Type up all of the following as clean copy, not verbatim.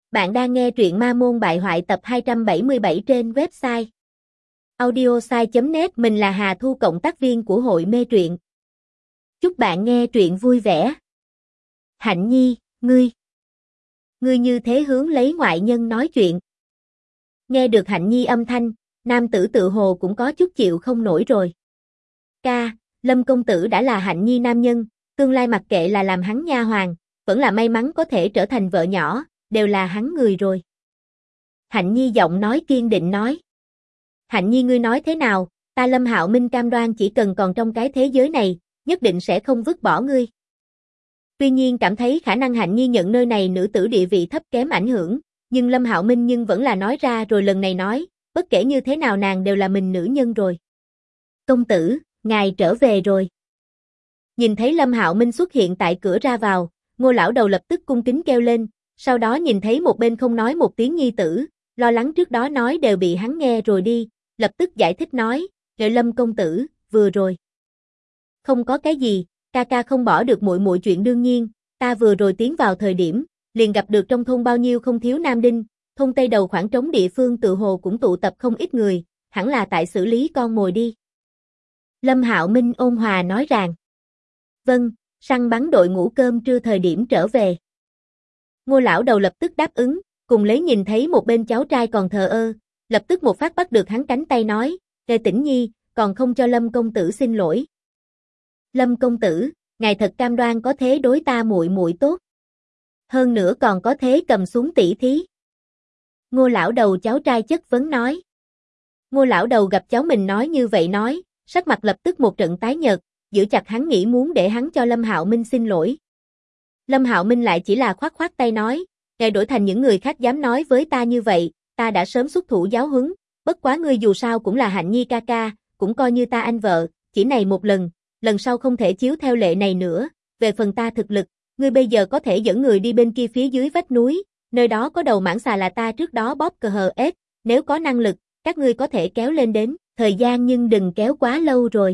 Bạn đang nghe truyện Ma Môn Bại Hoại tập 277 trên website audiosai.net. Mình là Hà Thu, cộng tác viên của hội mê truyện. Chúc bạn nghe truyện vui vẻ. Hạnh Nhi, ngươi như thế hướng lấy ngoại nhân nói chuyện. Nghe được Hạnh Nhi âm thanh, nam tử tự hồ cũng có chút chịu không nổi rồi. Ca, Lâm công tử đã là Hạnh Nhi nam nhân, tương lai mặc kệ là làm hắn nha hoàn, vẫn là may mắn có thể trở thành vợ nhỏ, đều là hắn người rồi. Hạnh Nhi giọng nói kiên định nói. Hạnh Nhi, ngươi nói thế nào, ta Lâm Hạo Minh cam đoan chỉ cần còn trong cái thế giới này, nhất định sẽ không vứt bỏ ngươi. Tuy nhiên cảm thấy khả năng Hạnh Nhi nhận nơi này nữ tử địa vị thấp kém ảnh hưởng, nhưng Lâm Hạo Minh vẫn là nói ra rồi, lần này nói, bất kể như thế nào nàng đều là mình nữ nhân rồi. Công tử, ngài trở về rồi. Nhìn thấy Lâm Hạo Minh xuất hiện tại cửa ra vào, Ngô lão đầu lập tức cung kính kêu lên, sau đó nhìn thấy một bên không nói một tiếng nhi tử, lo lắng trước đó nói đều bị hắn nghe rồi đi, lập tức giải thích nói, Lâm công tử, vừa rồi. Không có cái gì, ca ca không bỏ được muội muội chuyện đương nhiên, ta vừa rồi tiến vào thời điểm, liền gặp được trong thôn bao nhiêu không thiếu nam đinh, thôn Tây đầu khoảng trống địa phương tự hồ cũng tụ tập không ít người, hẳn là tại xử lý con mồi đi. Lâm Hạo Minh ôn hòa nói rằng, vâng, săn bắn đội ngũ cơm trưa thời điểm trở về. Ngô lão đầu lập tức đáp ứng, cùng lấy nhìn thấy một bên cháu trai còn thờ ơ, lập tức một phát bắt được hắn cánh tay nói, Tĩnh Nhi, còn không cho Lâm công tử xin lỗi. Lâm công tử, ngài thật cam đoan có thế đối ta muội muội tốt. Hơn nữa còn có thế cầm xuống tỉ thí. Ngô lão đầu cháu trai chất vấn nói. Ngô lão đầu gặp cháu mình nói như vậy nói, sắc mặt lập tức một trận tái nhợt, giữ chặt hắn nghĩ muốn để hắn cho Lâm Hạo Minh xin lỗi. Lâm Hạo Minh lại chỉ là khoát khoát tay nói, ngài đổi thành những người khác dám nói với ta như vậy, ta đã sớm xuất thủ giáo huấn, bất quá ngươi dù sao cũng là Hạnh Nhi ca ca, cũng coi như ta anh vợ, chỉ này một lần, lần sau không thể chiếu theo lệ này nữa, về phần ta thực lực, ngươi bây giờ có thể dẫn người đi bên kia phía dưới vách núi, nơi đó có đầu mãng xà là ta trước đó bóp cờ hờ ép, nếu có năng lực, các ngươi có thể kéo lên đến, thời gian nhưng đừng kéo quá lâu rồi.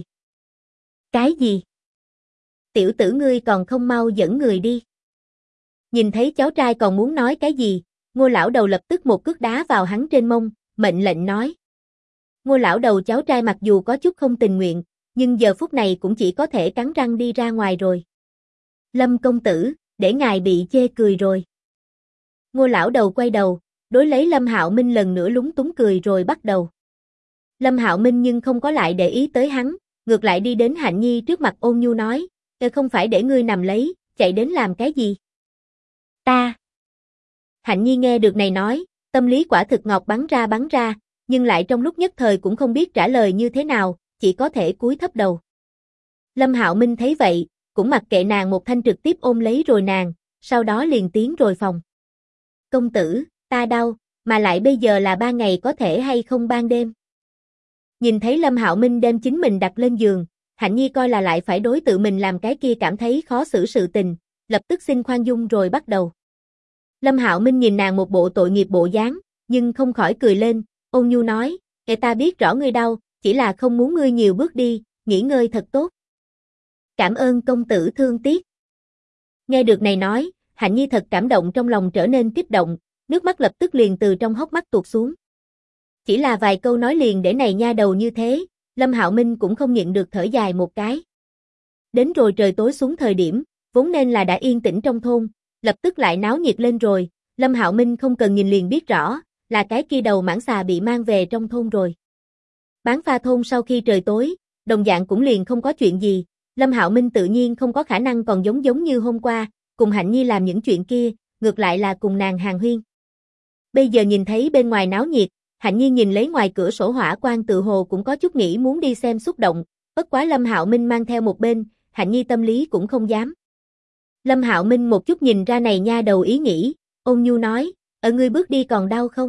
Cái gì? Tiểu tử ngươi còn không mau dẫn người đi. Nhìn thấy cháu trai còn muốn nói cái gì, Ngô lão đầu lập tức một cước đá vào hắn trên mông, mệnh lệnh nói. Ngô lão đầu cháu trai mặc dù có chút không tình nguyện, nhưng giờ phút này cũng chỉ có thể cắn răng đi ra ngoài rồi. Lâm công tử, để ngài bị chê cười rồi. Ngô lão đầu quay đầu, đối lấy Lâm Hạo Minh lần nữa lúng túng cười rồi bắt đầu. Lâm Hạo Minh nhưng không có lại để ý tới hắn, ngược lại đi đến Hạnh Nhi trước mặt ôn nhu nói, không phải để ngươi nằm lấy, chạy đến làm cái gì? Ta. Hạnh Nhi nghe được này nói, tâm lý quả thực ngọc bắn ra, nhưng lại trong lúc nhất thời cũng không biết trả lời như thế nào, chỉ có thể cúi thấp đầu. Lâm Hạo Minh thấy vậy, cũng mặc kệ nàng một thanh trực tiếp ôm lấy rồi nàng, sau đó liền tiến rồi phòng. Công tử, ta đau, mà lại bây giờ là ban ngày có thể hay không ban đêm. Nhìn thấy Lâm Hạo Minh đem chính mình đặt lên giường, Hạnh Nhi coi là lại phải đối tự mình làm cái kia cảm thấy khó xử sự tình, lập tức xin khoan dung rồi bắt đầu. Lâm Hạo Minh nhìn nàng một bộ tội nghiệp bộ dáng, nhưng không khỏi cười lên, ôn nhu nói, ta biết rõ ngươi đau, chỉ là không muốn ngươi nhiều bước đi, nghỉ ngơi thật tốt. Cảm ơn công tử thương tiếc. Nghe được này nói, Hạnh Nhi thật cảm động, trong lòng trở nên kích động, nước mắt lập tức liền từ trong hốc mắt tuột xuống. Chỉ là vài câu nói liền để này nha đầu như thế, Lâm Hạo Minh cũng không nhịn được thở dài một cái. Đến rồi trời tối xuống thời điểm, vốn nên là đã yên tĩnh trong thôn, lập tức lại náo nhiệt lên rồi, Lâm Hạo Minh không cần nhìn liền biết rõ, là cái kia đầu mãng xà bị mang về trong thôn rồi. Bán pha thôn sau khi trời tối, đồng dạng cũng liền không có chuyện gì, Lâm Hạo Minh tự nhiên không có khả năng còn giống như hôm qua, cùng Hạnh Nhi làm những chuyện kia, ngược lại là cùng nàng hàn huyên. Bây giờ nhìn thấy bên ngoài náo nhiệt, Hạnh Nhi nhìn lấy ngoài cửa sổ hỏa quang tự hồ cũng có chút nghĩ muốn đi xem xúc động, bất quá Lâm Hạo Minh mang theo một bên, Hạnh Nhi tâm lý cũng không dám. Lâm Hạo Minh một chút nhìn ra này nha đầu ý nghĩ, ôn nhu nói, ngươi bước đi còn đau không?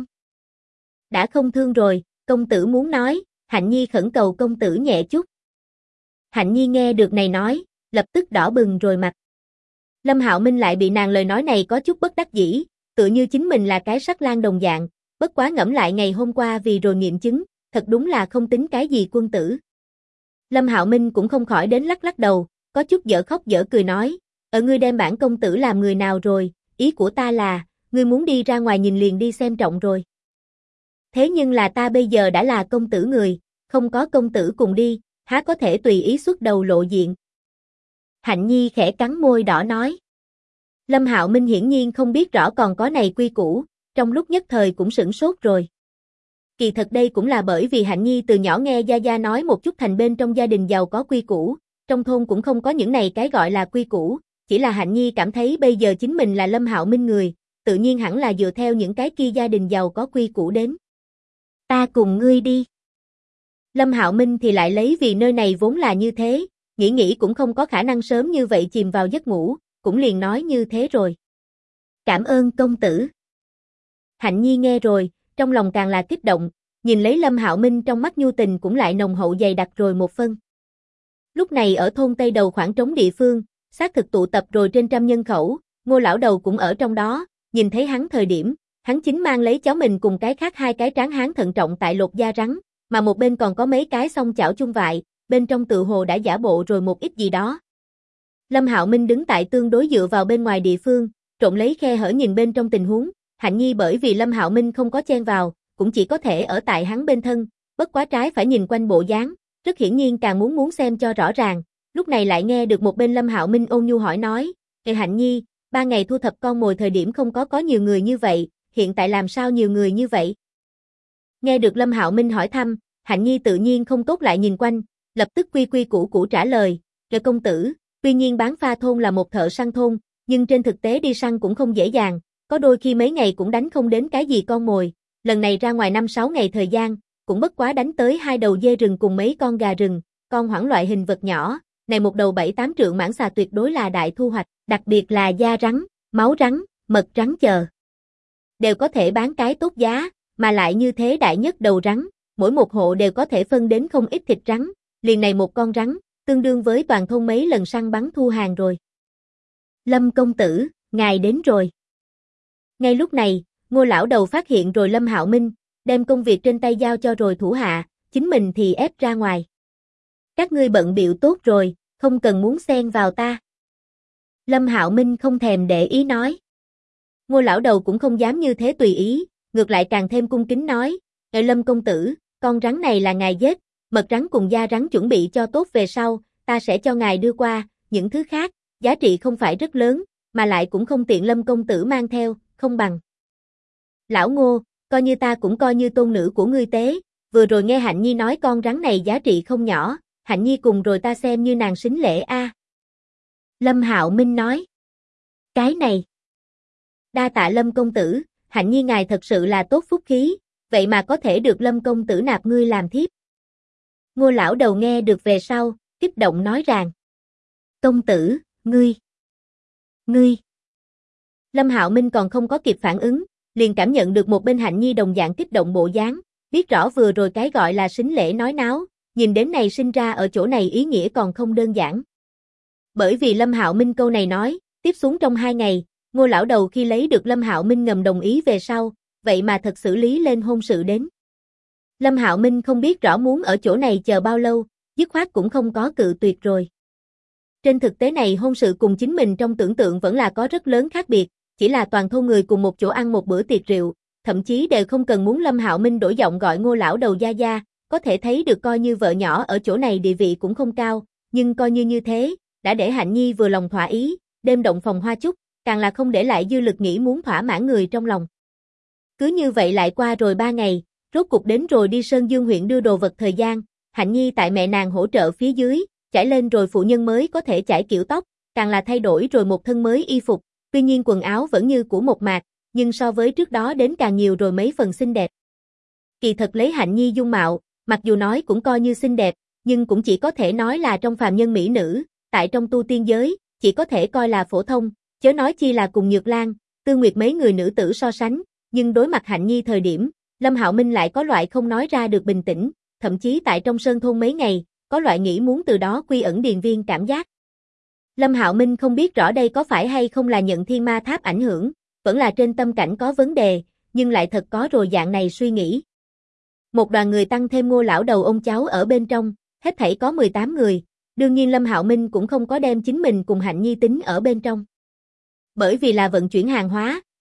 Đã không thương rồi, công tử muốn nói, Hạnh Nhi khẩn cầu công tử nhẹ chút. Hạnh Nhi nghe được này nói, lập tức đỏ bừng rồi mặt. Lâm Hạo Minh lại bị nàng lời nói này có chút bất đắc dĩ, tự như chính mình là cái sắt lang đồng dạng, bất quá ngẫm lại ngày hôm qua vì rồi nghiệm chứng, thật đúng là không tính cái gì quân tử. Lâm Hạo Minh cũng không khỏi đến lắc lắc đầu, có chút dở khóc dở cười nói, ngươi đem bản công tử làm người nào rồi, ý của ta là, ngươi muốn đi ra ngoài nhìn liền đi xem trọng rồi. Thế nhưng là ta bây giờ đã là công tử người, không có công tử cùng đi, há có thể tùy ý xuất đầu lộ diện. Hạnh Nhi khẽ cắn môi đỏ nói. Lâm Hạo Minh hiển nhiên không biết rõ còn có này quy củ, trong lúc nhất thời cũng sửng sốt rồi. Kỳ thật đây cũng là bởi vì Hạnh Nhi từ nhỏ nghe Gia Gia nói một chút thành bên trong gia đình giàu có quy củ, trong thôn cũng không có những này cái gọi là quy củ, chỉ là Hạnh Nhi cảm thấy bây giờ chính mình là Lâm Hạo Minh người, tự nhiên hẳn là dựa theo những cái kia gia đình giàu có quy củ đến. Ta cùng ngươi đi. Lâm Hạo Minh thì lại lấy vì nơi này vốn là như thế, nghĩ cũng không có khả năng sớm như vậy chìm vào giấc ngủ, cũng liền nói như thế rồi. Cảm ơn công tử. Hạnh Nhi nghe rồi, trong lòng càng là kích động, nhìn lấy Lâm Hạo Minh trong mắt nhu tình cũng lại nồng hậu dày đặc rồi một phân. Lúc này ở thôn Tây Đầu khoảng trống địa phương, xác thực tụ tập rồi trên 100 nhân khẩu, Ngô lão đầu cũng ở trong đó, nhìn thấy hắn thời điểm, hắn chính mang lấy cháu mình cùng cái khác 2 cái tráng hán thận trọng tại lột da rắn, mà một bên còn có mấy cái song chảo chung vại, bên trong tự hồ đã giả bộ rồi một ít gì đó. Lâm Hạo Minh đứng tại tương đối dựa vào bên ngoài địa phương, trộn lấy khe hở nhìn bên trong tình huống, Hạnh Nhi bởi vì Lâm Hạo Minh không có chen vào, cũng chỉ có thể ở tại hắn bên thân, bất quá trái phải nhìn quanh bộ dáng, rất hiển nhiên càng muốn xem cho rõ ràng, lúc này lại nghe được một bên Lâm Hạo Minh ôn nhu hỏi nói, "Ê Hạnh Nhi, 3 ngày thu thập con mồi thời điểm không có nhiều người như vậy, hiện tại làm sao nhiều người như vậy?" Nghe được Lâm Hạo Minh hỏi thăm, Hạnh Nhi tự nhiên không tốt lại nhìn quanh, lập tức quy củ trả lời, "Kìa công tử, tuy nhiên bán pha thôn là một thợ săn thôn, nhưng trên thực tế đi săn cũng không dễ dàng, có đôi khi mấy ngày cũng đánh không đến cái gì con mồi, lần này ra ngoài 5-6 ngày thời gian, cũng bất quá đánh tới 2 đầu dê rừng cùng mấy con gà rừng, con hoảng loại hình vật nhỏ, này một đầu 7-8 trượng mãng xà tuyệt đối là đại thu hoạch, đặc biệt là da rắn, máu rắn, mật rắn chờ. Đều có thể bán cái tốt giá, mà lại như thế đại nhất đầu rắn, mỗi một hộ đều có thể phân đến không ít thịt rắn, liền này một con rắn, tương đương với toàn thôn mấy lần săn bắn thu hàng rồi." "Lâm công tử, ngài đến rồi." Ngay lúc này, Ngô lão đầu phát hiện rồi Lâm Hạo Minh, đem công việc trên tay giao cho rồi thủ hạ, chính mình thì ép ra ngoài. "Các ngươi bận bịu tốt rồi, không cần muốn xen vào ta." Lâm Hạo Minh không thèm để ý nói. Ngô lão đầu cũng không dám như thế tùy ý, ngược lại càng thêm cung kính nói, Lâm công tử, con rắn này là ngài giết, mật rắn cùng da rắn chuẩn bị cho tốt về sau, ta sẽ cho ngài đưa qua, những thứ khác, giá trị không phải rất lớn, mà lại cũng không tiện Lâm công tử mang theo, không bằng." "Lão Ngô, coi như ta cũng coi như tôn nữ của ngươi tế, vừa rồi nghe Hạnh Nhi nói con rắn này giá trị không nhỏ, Hạnh Nhi cùng rồi ta xem như nàng sính lễ a." Lâm Hạo Minh nói. "Cái này, đa tạ Lâm công tử, Hạnh Nhi ngài thật sự là tốt phúc khí, vậy mà có thể được Lâm công tử nạp ngươi làm thiếp." Ngô lão đầu nghe được về sau, kích động nói rằng, "Công tử, ngươi. Lâm Hạo Minh còn không có kịp phản ứng, liền cảm nhận được một bên Hạnh Nhi đồng dạng kích động bộ dáng, biết rõ vừa rồi cái gọi là sính lễ nói náo, nhìn đến này sinh ra ở chỗ này ý nghĩa còn không đơn giản. Bởi vì Lâm Hạo Minh câu này nói, tiếp xuống trong 2 ngày, Ngô lão đầu khi lấy được Lâm Hạo Minh ngầm đồng ý về sau, vậy mà thật xử lý lên hôn sự đến. Lâm Hạo Minh không biết rõ muốn ở chỗ này chờ bao lâu, dứt khoát cũng không có cự tuyệt rồi. Trên thực tế này hôn sự cùng chính mình trong tưởng tượng vẫn là có rất lớn khác biệt, chỉ là toàn thôn người cùng một chỗ ăn một bữa tiệc rượu, thậm chí đều không cần muốn Lâm Hạo Minh đổi giọng gọi Ngô lão đầu gia gia, có thể thấy được coi như vợ nhỏ ở chỗ này địa vị cũng không cao, nhưng coi như thế, đã để Hạnh Nhi vừa lòng thỏa ý, đêm động phòng hoa chúc, càng là không để lại dư lực nghĩ muốn thỏa mãn người trong lòng. Cứ như vậy lại qua rồi 3 ngày, rốt cục đến rồi đi Sơn Dương huyện đưa đồ vật thời gian, Hạnh Nhi tại mẹ nàng hỗ trợ phía dưới, trải lên rồi phụ nhân mới có thể trải kiểu tóc, càng là thay đổi rồi một thân mới y phục, tuy nhiên quần áo vẫn như cũ mộc mạc, nhưng so với trước đó đến càng nhiều rồi mấy phần xinh đẹp. Kỳ thật lấy Hạnh Nhi dung mạo, mặc dù nói cũng coi như xinh đẹp, nhưng cũng chỉ có thể nói là trong phàm nhân mỹ nữ, tại trong tu tiên giới, chỉ có thể coi là phổ thông, chớ nói chi là cùng Nhược Lan, Tư Nguyệt mấy người nữ tử so sánh, nhưng đối mặt Hạnh Nhi thời điểm, Lâm Hạo Minh lại có loại không nói ra được bình tĩnh, thậm chí tại trong sơn thôn mấy ngày, có loại nghĩ muốn từ đó quy ẩn điền viên cảm giác. Lâm Hạo Minh không biết rõ đây có phải hay không là nhận thiên ma tháp ảnh hưởng, vẫn là trên tâm cảnh có vấn đề, nhưng lại thật có rồi dạng này suy nghĩ. Một đoàn người tăng thêm Ngô lão đầu ông cháu ở bên trong, hết thảy có 18 người, đương nhiên Lâm Hạo Minh cũng không có đem chính mình cùng Hạnh Nhi tính ở bên trong. Bởi vì là vận chuyển hàng hóa,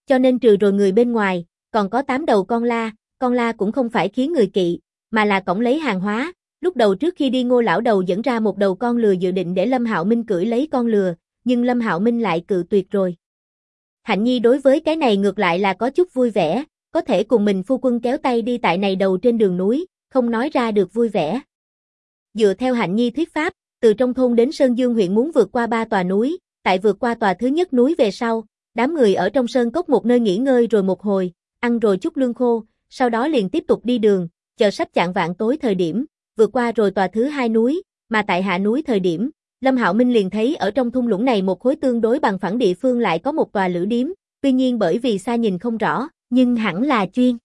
Cho nên trừ rồi người bên ngoài, còn có 8 đầu con la cũng không phải khiến người kỵ, mà là cõng lấy hàng hóa. Lúc đầu trước khi đi Ngô lão đầu dẫn ra một đầu con lừa dự định để Lâm Hạo Minh cưỡi lấy con lừa, nhưng Lâm Hạo Minh lại cự tuyệt rồi. Hạnh Nhi đối với cái này ngược lại là có chút vui vẻ, có thể cùng mình phu quân kéo tay đi tại này đầu trên đường núi, không nói ra được vui vẻ. Dựa theo Hạnh Nhi thuyết pháp, từ trong thôn đến Sơn Dương huyện muốn vượt qua 3 tòa núi, tại vượt qua tòa thứ nhất núi về sau, đám người ở trong sơn cốc một nơi nghỉ ngơi rồi một hồi, ăn rồi chút lương khô, sau đó liền tiếp tục đi đường, chờ sắp chạng vạng tối thời điểm, vượt qua rồi tòa thứ 2 núi, mà tại hạ núi thời điểm, Lâm Hạo Minh liền thấy ở trong thung lũng này một khối tương đối bằng phẳng địa phương lại có một tòa lữ điếm, tuy nhiên bởi vì xa nhìn không rõ, nhưng hẳn là chuyên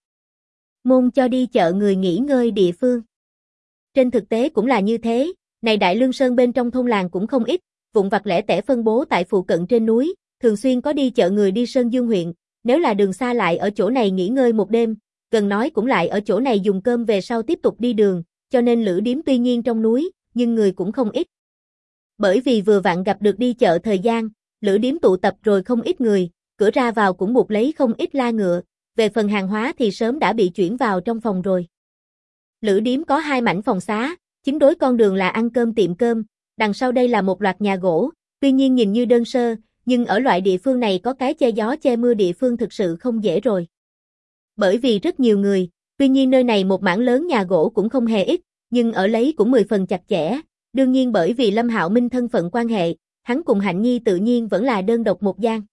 môn cho đi chợ người nghỉ ngơi địa phương. Trên thực tế cũng là như thế, này Đại Lương Sơn bên trong thôn làng cũng không ít, vụn vặt lẻ tẻ phân bố tại phụ cận trên núi, thường xuyên có đi chợ người đi Sơn Dương huyện, nếu là đường xa lại ở chỗ này nghỉ ngơi một đêm, gần nói cũng lại ở chỗ này dùng cơm về sau tiếp tục đi đường, cho nên lữ điếm tuy nhiên trong núi, nhưng người cũng không ít. Bởi vì vừa vặn gặp được đi chợ thời gian, lữ điếm tụ tập rồi không ít người, cửa ra vào cũng buộc lấy không ít la ngựa, về phần hàng hóa thì sớm đã bị chuyển vào trong phòng rồi. Lữ điếm có 2 mảnh phòng xá, chính đối con đường là ăn cơm tiệm cơm, đằng sau đây là một loạt nhà gỗ, tuy nhiên nhìn như đơn sơ, nhưng ở loại địa phương này có cái che gió che mưa địa phương thực sự không dễ rồi. Bởi vì rất nhiều người, tuy nhiên nơi này một mảng lớn nhà gỗ cũng không hề ít, nhưng ở lấy cũng 10 phần chặt chẽ, đương nhiên bởi vì Lâm Hạo Minh thân phận quan hệ, hắn cùng Hạnh Nhi tự nhiên vẫn là đơn độc một gian.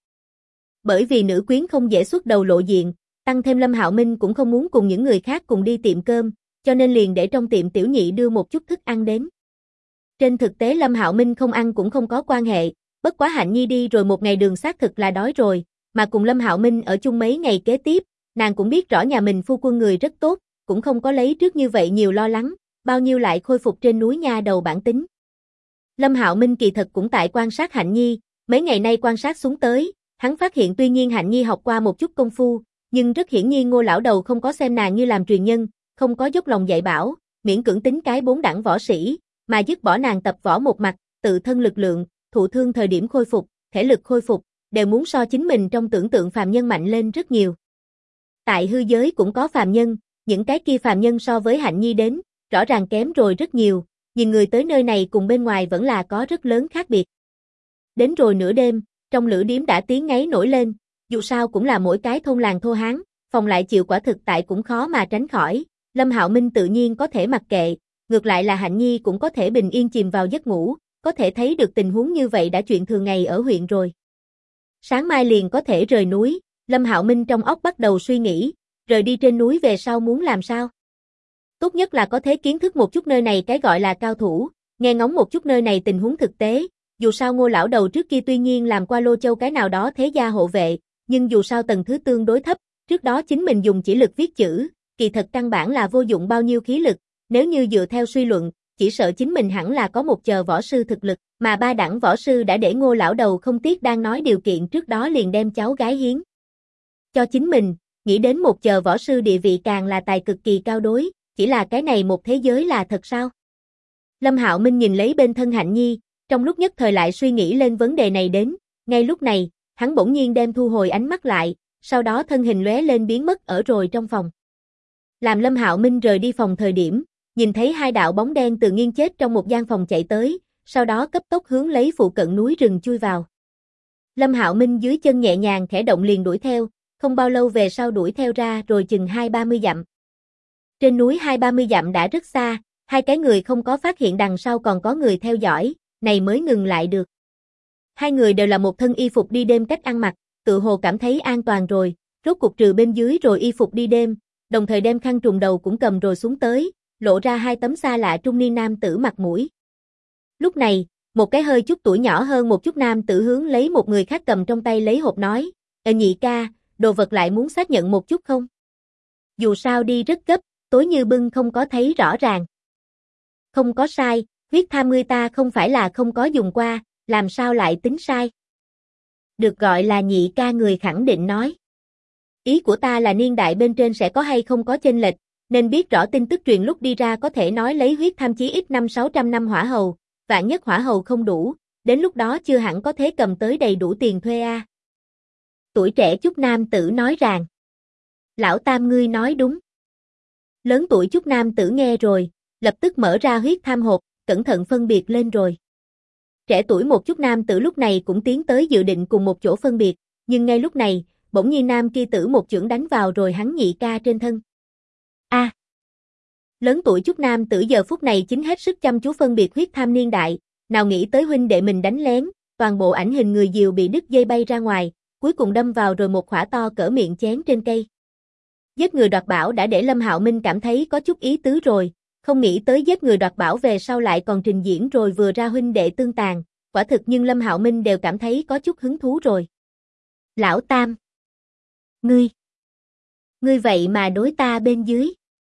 Bởi vì nữ quyến không dễ xuất đầu lộ diện, tăng thêm Lâm Hạo Minh cũng không muốn cùng những người khác cùng đi tiệm cơm, cho nên liền để trong tiệm tiểu nhị đưa một chút thức ăn đến. Trên thực tế Lâm Hạo Minh không ăn cũng không có quan hệ, bất quá Hạnh Nhi đi rồi một ngày đường xác thực là đói rồi, mà cùng Lâm Hạo Minh ở chung mấy ngày kế tiếp, nàng cũng biết rõ nhà mình phu quân người rất tốt, cũng không có lấy trước như vậy nhiều lo lắng, bao nhiêu lại khôi phục trên núi nha đầu bản tính. Lâm Hạo Minh kỳ thật cũng tại quan sát Hạnh Nhi, mấy ngày nay quan sát xuống tới, hắn phát hiện tuy nhiên Hạnh Nhi học qua một chút công phu, nhưng rất hiển nhiên Ngô lão đầu không có xem nàng như làm truyền nhân, không có dốc lòng dạy bảo, miễn cưỡng tính cái 4 đẳng võ sĩ, mà dứt bỏ nàng tập võ một mặt, tự thân lực lượng, thụ thương thời điểm khôi phục, thể lực khôi phục, đều muốn so chính mình trong tưởng tượng phàm nhân mạnh lên rất nhiều. Tại hư giới cũng có phàm nhân, những cái kia phàm nhân so với Hạnh Nhi đến, rõ ràng kém rồi rất nhiều, nhìn người tới nơi này cùng bên ngoài vẫn là có rất lớn khác biệt. Đến rồi nửa đêm, trong lữ điếm đã tiếng ngáy nổi lên, dù sao cũng là mỗi cái thôn làng thô hán, phòng lại chịu quả thực tại cũng khó mà tránh khỏi, Lâm Hạo Minh tự nhiên có thể mặc kệ, ngược lại là Hạnh Nhi cũng có thể bình yên chìm vào giấc ngủ, có thể thấy được tình huống như vậy đã chuyện thường ngày ở huyện rồi. Sáng mai liền có thể rời núi, Lâm Hạo Minh trong óc bắt đầu suy nghĩ, rời đi trên núi về sau muốn làm sao? Tốt nhất là có thể kiến thức một chút nơi này cái gọi là cao thủ, nghe ngóng một chút nơi này tình huống thực tế, dù sao Ngô lão đầu trước kia tuy nhiên làm qua Lô Châu cái nào đó thế gia hộ vệ, nhưng dù sao tầng thứ tương đối thấp, trước đó chính mình dùng chỉ lực viết chữ, kỳ thật căn bản là vô dụng bao nhiêu khí lực, nếu như dựa theo suy luận, chỉ sợ chính mình hẳn là có một chờ võ sư thực lực, mà 3 đẳng võ sư đã để Ngô lão đầu không tiếc đang nói điều kiện trước đó liền đem cháu gái hiến cho chính mình, nghĩ đến một chờ võ sư địa vị càng là tài cực kỳ cao đối, chỉ là cái này một thế giới là thật sao? Lâm Hạo Minh nhìn lấy bên thân Hạnh Nhi, trong lúc nhất thời lại suy nghĩ lên vấn đề này đến, ngay lúc này, hắn bỗng nhiên đem thu hồi ánh mắt lại, sau đó thân hình lóe lên biến mất ở rồi trong phòng. Làm Lâm Hạo Minh rời đi phòng thời điểm, nhìn thấy 2 đạo bóng đen tự nhiên chết trong một gian phòng chạy tới, sau đó cấp tốc hướng lấy phụ cận núi rừng chui vào. Lâm Hạo Minh dưới chân nhẹ nhàng khẽ động liền đuổi theo, không bao lâu về sau đuổi theo ra rồi chừng 20-30 dặm. Trên núi 20-30 dặm đã rất xa, 2 cái người không có phát hiện đằng sau còn có người theo dõi, này mới ngừng lại được. 2 người đều là một thân y phục đi đêm cách ăn mặc, tự hồ cảm thấy an toàn rồi, rốt cuộc trừ bên dưới rồi y phục đi đêm, đồng thời đem khăn trùm đầu cũng cầm rồi xuống tới, lộ ra 2 tấm xa lạ trung niên nam tử mặt mũi. Lúc này, một cái hơi chút tuổi nhỏ hơn một chút nam tử hướng lấy một người khác cầm trong tay lấy hộp nói, nhị ca, đồ vật lại muốn xác nhận một chút không? Dù sao đi rất gấp, tối như bưng không có thấy rõ ràng. Không có sai, huyết tham ngươi ta không phải là không có dùng qua, làm sao lại tính sai? Được gọi là nhị ca người khẳng định nói. Ý của ta là niên đại bên trên sẽ có hay không có chênh lệch, nên biết rõ tin tức truyền lúc đi ra có thể nói lấy huyết tham chí ít 500-600 năm hỏa hầu, vạn nhất hỏa hầu không đủ, đến lúc đó chưa hẳn có thể cầm tới đầy đủ tiền thuê a. Tuổi trẻ chút nam tử nói rằng. Lão Tam ngươi nói đúng. Lớn tuổi chút nam tử nghe rồi, lập tức mở ra huyết tham hộp, cẩn thận phân biệt lên rồi. Trẻ tuổi một chút nam tử lúc này cũng tiến tới dự định cùng một chỗ phân biệt, nhưng ngay lúc này, bỗng nhiên nam kia tử một chưởng đánh vào rồi hắn nhị ca trên thân. A! Lớn tuổi chút nam tử giờ phút này chính hết sức chăm chú phân biệt huyết tham niên đại, nào nghĩ tới huynh đệ mình đánh lén, toàn bộ ảnh hình người diều bị đứt dây bay ra ngoài, cuối cùng đâm vào rồi một khỏa to cỡ miệng chén trên cây. Giết người đoạt bảo đã để Lâm Hạo Minh cảm thấy có chút ý tứ rồi, không nghĩ tới giết người đoạt bảo về sau lại còn trình diễn rồi vừa ra huynh đệ tương tàn, quả thực nhưng Lâm Hạo Minh đều cảm thấy có chút hứng thú rồi. Lão Tam! Ngươi vậy mà đối ta bên dưới.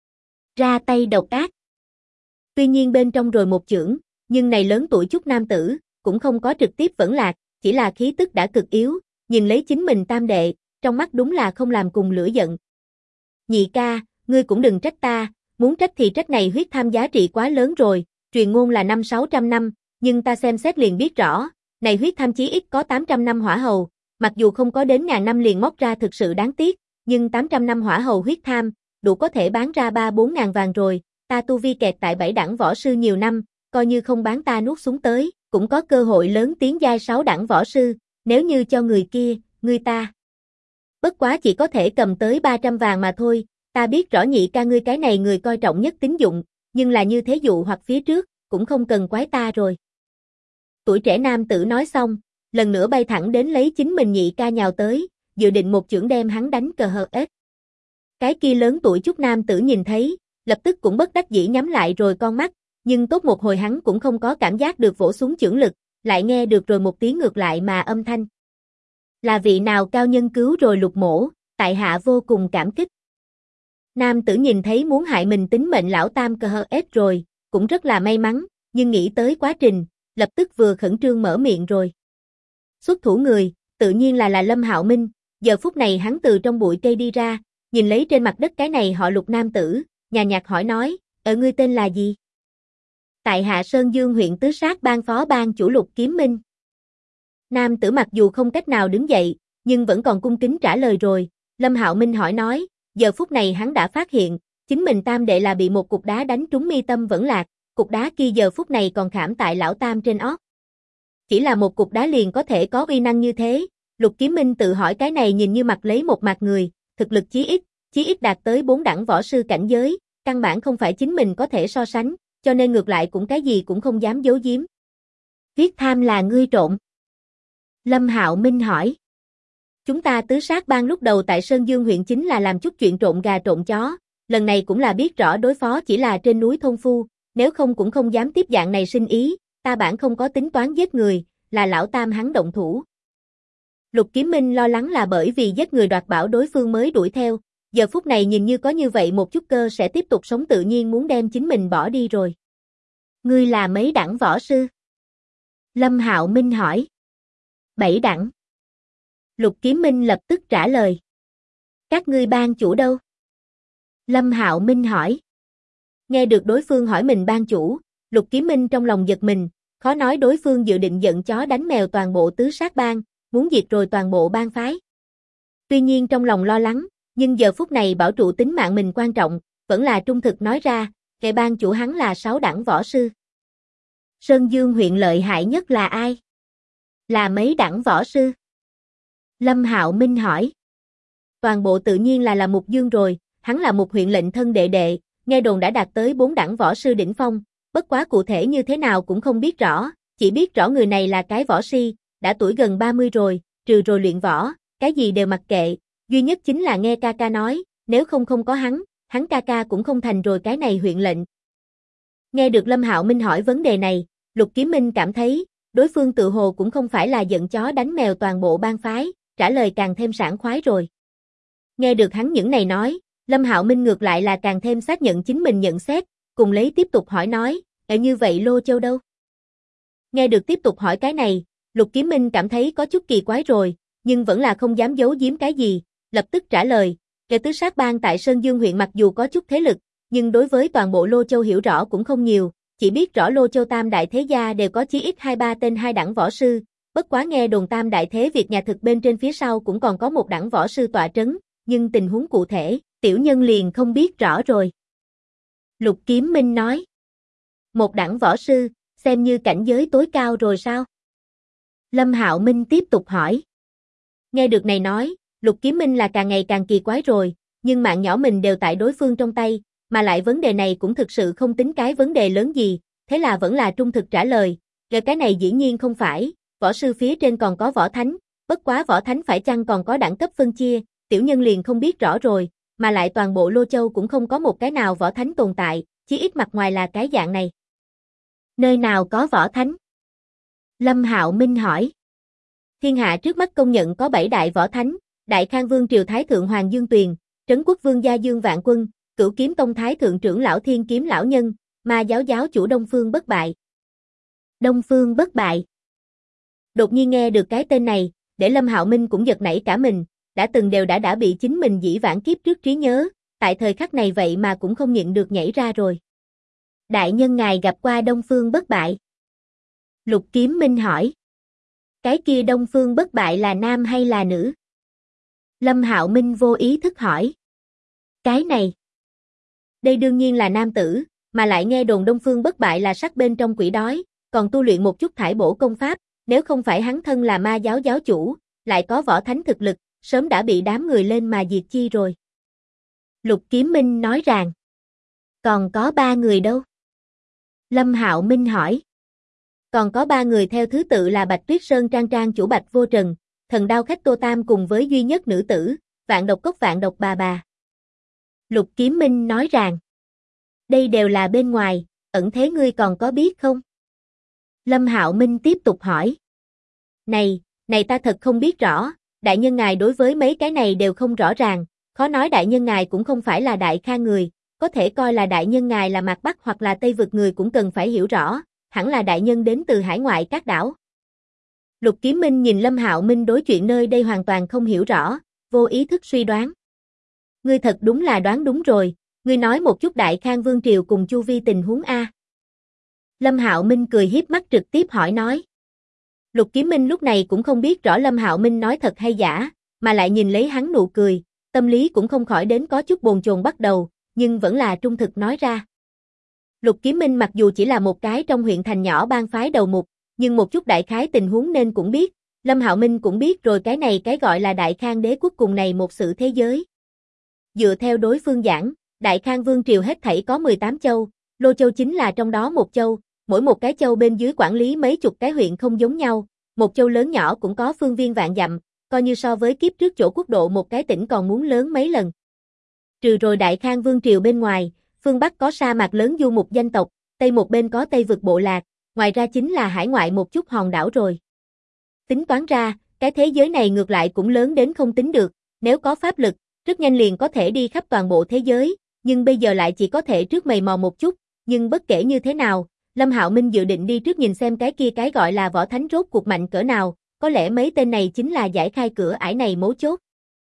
Ra tay độc ác. Tuy nhiên bên trong rồi một chưởng, nhưng này lớn tuổi chút nam tử, cũng không có trực tiếp vẫn lạc, chỉ là khí tức đã cực yếu, nhìn lấy chính mình tam đệ, trong mắt đúng là không làm cùng lửa giận. Nhị ca, ngươi cũng đừng trách ta, muốn trách thì trách này huyết tham giá trị quá lớn rồi, truyền ngôn là 500-600 năm, nhưng ta xem xét liền biết rõ, này huyết tham chí ít có 800 năm hỏa hầu, mặc dù không có đến 1000 năm liền móc ra thực sự đáng tiếc, nhưng 800 năm hỏa hầu huyết tham, đủ có thể bán ra 3-4 ngàn vàng rồi, ta tu vi kẹt tại 7 đẳng võ sư nhiều năm, coi như không bán ta nuốt xuống tới, cũng có cơ hội lớn tiến giai 6 đẳng võ sư, nếu như cho người kia, ngươi ta. Bất quá chỉ có thể cầm tới 300 vàng mà thôi, ta biết rõ nhị ca ngươi cái này người coi trọng nhất tín dụng, nhưng là như thế dụ hoặc phía trước, cũng không cần quái ta rồi. Tuổi trẻ nam tử nói xong, lần nữa bay thẳng đến lấy chính mình nhị ca nhào tới, dự định một chưởng đem hắn đánh cờ hờ ếch. Cái kia lớn tuổi chút nam tử nhìn thấy, lập tức cũng bất đắc dĩ nhắm lại rồi con mắt, nhưng tốt một hồi hắn cũng không có cảm giác được vỗ xuống chưởng lực, lại nghe được rồi một tiếng ngược lại mà âm thanh. Là vị nào cao nhân cứu rồi Lục mỗ, tại hạ vô cùng cảm kích. Nam tử nhìn thấy muốn hại mình tính mệnh lão Tam cờ hờ ếch rồi, cũng rất là may mắn, nhưng nghĩ tới quá trình, lập tức vừa khẩn trương mở miệng rồi. Xuất thủ người, tự nhiên là Lâm Hạo Minh, giờ phút này hắn từ trong bụi cây đi ra, nhìn lấy trên mặt đất cái này họ Lục nam tử, nhàn nhạt hỏi nói, ngươi tên là gì? Tại hạ Sơn Dương huyện Tứ Sát Bang phó bang chủ Lục Kiếm Minh. Nam tử mặc dù không cách nào đứng dậy, nhưng vẫn còn cung kính trả lời rồi, Lâm Hạo Minh hỏi nói, giờ phút này hắn đã phát hiện, chính mình tam đệ là bị một cục đá đánh trúng mi tâm vẫn lạc, cục đá kia giờ phút này còn khảm tại lão Tam trên ót. Chỉ là một cục đá liền có thể có uy năng như thế, Lục Kiếm Minh tự hỏi cái này nhìn như mặt lấy một mặt người, thực lực chí ít đạt tới 4 đẳng võ sư cảnh giới, căn bản không phải chính mình có thể so sánh, cho nên ngược lại cũng cái gì cũng không dám giấu giếm. Huyết tham là ngươi trộm? Lâm Hạo Minh hỏi. Chúng ta Tứ Sát Bang lúc đầu tại Sơn Dương huyện chính là làm chút chuyện trộm gà trộm chó, lần này cũng là biết rõ đối phó chỉ là trên núi thôn phu, nếu không cũng không dám tiếp dạng này sinh ý, ta bản không có tính toán giết người, là lão Tam hắn động thủ. Lục Kiếm Minh lo lắng là bởi vì giết người đoạt bảo đối phương mới đuổi theo, giờ phút này nhìn như có như vậy một chút cơ sẽ tiếp tục sống tự nhiên muốn đem chính mình bỏ đi rồi. Ngươi là mấy đẳng võ sư? Lâm Hạo Minh hỏi. 7 đẳng. Lục Kiếm Minh lập tức trả lời. Các ngươi bang chủ đâu? Lâm Hạo Minh hỏi. Nghe được đối phương hỏi mình bang chủ, Lục Kiếm Minh trong lòng giật mình, khó nói đối phương dự định giận chó đánh mèo toàn bộ Tứ Sát Bang, muốn diệt rồi toàn bộ bang phái. Tuy nhiên trong lòng lo lắng, nhưng giờ phút này bảo trụ tính mạng mình quan trọng, vẫn là trung thực nói ra, kẻ bang chủ hắn là 6 đẳng võ sư. Sơn Dương huyện lợi hại nhất là ai? Là mấy đẳng võ sư? Lâm Hạo Minh hỏi. Toàn bộ tự nhiên là Mục Dương rồi, hắn là một huyện lệnh thân đệ đệ, nghe đồn đã đạt tới 4 đẳng võ sư đỉnh phong, bất quá cụ thể như thế nào cũng không biết rõ, chỉ biết rõ người này là cái võ si, đã tuổi gần 30 rồi, trừ rồi luyện võ, cái gì đều mặc kệ, duy nhất chính là nghe ca ca nói, nếu không có hắn ca ca cũng không thành rồi cái này huyện lệnh. Nghe được Lâm Hạo Minh hỏi vấn đề này, Lục Kiếm Minh cảm thấy, đối phương tự hồ cũng không phải là giận chó đánh mèo toàn bộ bang phái, trả lời càng thêm sảng khoái rồi. Nghe được hắn những này nói, Lâm Hạo Minh ngược lại là càng thêm xác nhận chính mình nhận xét, cùng lấy tiếp tục hỏi nói, như vậy Lô Châu đâu? Nghe được tiếp tục hỏi cái này, Lục Kiếm Minh cảm thấy có chút kỳ quái rồi, nhưng vẫn là không dám giấu giếm cái gì, lập tức trả lời, kẻ Tứ Sát Bang tại Sơn Dương huyện mặc dù có chút thế lực, nhưng đối với toàn bộ Lô Châu hiểu rõ cũng không nhiều, chỉ biết rõ Lô Châu tam đại thế gia đều có chí ít 2-3 tên 2 đẳng võ sư, bất quá nghe đồn Tam Đại Thế Việt nhà thực bên trên phía sau cũng còn có một đẳng võ sư tọa trấn, nhưng tình huống cụ thể, tiểu nhân liền không biết rõ rồi. Lục Kiếm Minh nói. Một đẳng võ sư, xem như cảnh giới tối cao rồi sao? Lâm Hạo Minh tiếp tục hỏi. Nghe được này nói, Lục Kiếm Minh là càng ngày càng kỳ quái rồi, nhưng mạng nhỏ mình đều tại đối phương trong tay, mà lại vấn đề này cũng thực sự không tính cái vấn đề lớn gì, thế là vẫn là trung thực trả lời, cái này dĩ nhiên không phải, võ sư phía trên còn có võ thánh, bất quá võ thánh phải chăng còn có đẳng cấp phân chia, tiểu nhân liền không biết rõ rồi, mà lại toàn bộ Lô Châu cũng không có một cái nào võ thánh tồn tại, chỉ ít mặt ngoài là cái dạng này. Nơi nào có võ thánh? Lâm Hạo Minh hỏi. Thiên hạ trước mắt công nhận có 7 đại võ thánh, Đại Khang Vương triều Thái thượng Hoàng Dương Tuyền, Trấn Quốc Vương Gia Dương Vạn Quân, Cửu Kiếm Tông Thái thượng trưởng lão Thiên Kiếm lão nhân, Ma giáo giáo chủ Đông Phương Bất Bại. Đông Phương Bất Bại. Đột nhiên nghe được cái tên này, để Lâm Hạo Minh cũng giật nảy cả mình, đã từng đều đã bị chính mình dĩ vãng kiếp trước trí nhớ, tại thời khắc này vậy mà cũng không nhịn được nhảy ra rồi. Đại nhân ngài gặp qua Đông Phương Bất Bại. Lục Kiếm Minh hỏi. Cái kia Đông Phương Bất Bại là nam hay là nữ? Lâm Hạo Minh vô ý thức hỏi. Cái này. Đây đương nhiên là nam tử, mà lại nghe đồn Đông Phương Bất Bại là sắc bên trong quỷ đói, còn tu luyện một chút thải bổ công pháp, nếu không phải hắn thân là ma giáo giáo chủ, lại có võ thánh thực lực, sớm đã bị đám người lên mà diệt chi rồi. Lục Kiếm Minh nói rằng. Còn có 3 người đâu? Lâm Hạo Minh hỏi. Còn có 3 người theo thứ tự là Bạch Tuyết Sơn Trang Trang chủ Bạch Vô Trần, Thần Đao Khách Tô Tam cùng với duy nhất nữ tử, Vạn Độc Cốc Vạn Độc bà. Lục Kiếm Minh nói rằng. Đây đều là bên ngoài, ẩn thế ngươi còn có biết không? Lâm Hạo Minh tiếp tục hỏi. Này ta thật không biết rõ, đại nhân ngài đối với mấy cái này đều không rõ ràng, khó nói đại nhân ngài cũng không phải là Đại Khang người, có thể coi là đại nhân ngài là Mạc Bắc hoặc là Tây vực người cũng cần phải hiểu rõ, hẳn là đại nhân đến từ hải ngoại các đảo. Lục Kiếm Minh nhìn Lâm Hạo Minh đối chuyện nơi đây hoàn toàn không hiểu rõ, vô ý thức suy đoán. Ngươi thật đúng là đoán đúng rồi, ngươi nói một chút Đại Khang Vương triều cùng chu vi tình huống a. Lâm Hạo Minh cười hiếp mắt trực tiếp hỏi nói. Lục Kiếm Minh lúc này cũng không biết rõ Lâm Hạo Minh nói thật hay giả, mà lại nhìn lấy hắn nụ cười, tâm lý cũng không khỏi đến có chút bồn chồn bắt đầu, nhưng vẫn là trung thực nói ra. Lục Kiếm Minh mặc dù chỉ là một cái trong huyện thành nhỏ bang phái đầu mục, nhưng một chút đại khái tình huống nên cũng biết, Lâm Hạo Minh cũng biết rồi cái này cái gọi là Đại Khang đế quốc cùng này một sự thế giới. Dựa theo đối phương giảng, Đại Khang Vương triều hết thảy có 18 châu, Lô Châu chính là trong đó một châu, mỗi một cái châu bên dưới quản lý mấy chục cái huyện không giống nhau, một châu lớn nhỏ cũng có phương viên vạn dặm, coi như so với kiếp trước chỗ quốc độ một cái tỉnh còn muốn lớn mấy lần. Trừ rồi Đại Khang Vương triều bên ngoài, phương Bắc có sa mạc lớn du mục danh tộc, Tây một bên có Tây vực bộ lạc, ngoài ra chính là hải ngoại một chút hòn đảo rồi. Tính toán ra, cái thế giới này ngược lại cũng lớn đến không tính được, nếu có pháp lực, rất nhanh liền có thể đi khắp toàn bộ thế giới, nhưng bây giờ lại chỉ có thể trước mày mò một chút, nhưng bất kể như thế nào, Lâm Hạo Minh dự định đi trước nhìn xem cái kia cái gọi là võ thánh rốt cuộc mạnh cỡ nào, có lẽ mấy tên này chính là giải khai cửa ải này mấu chốt.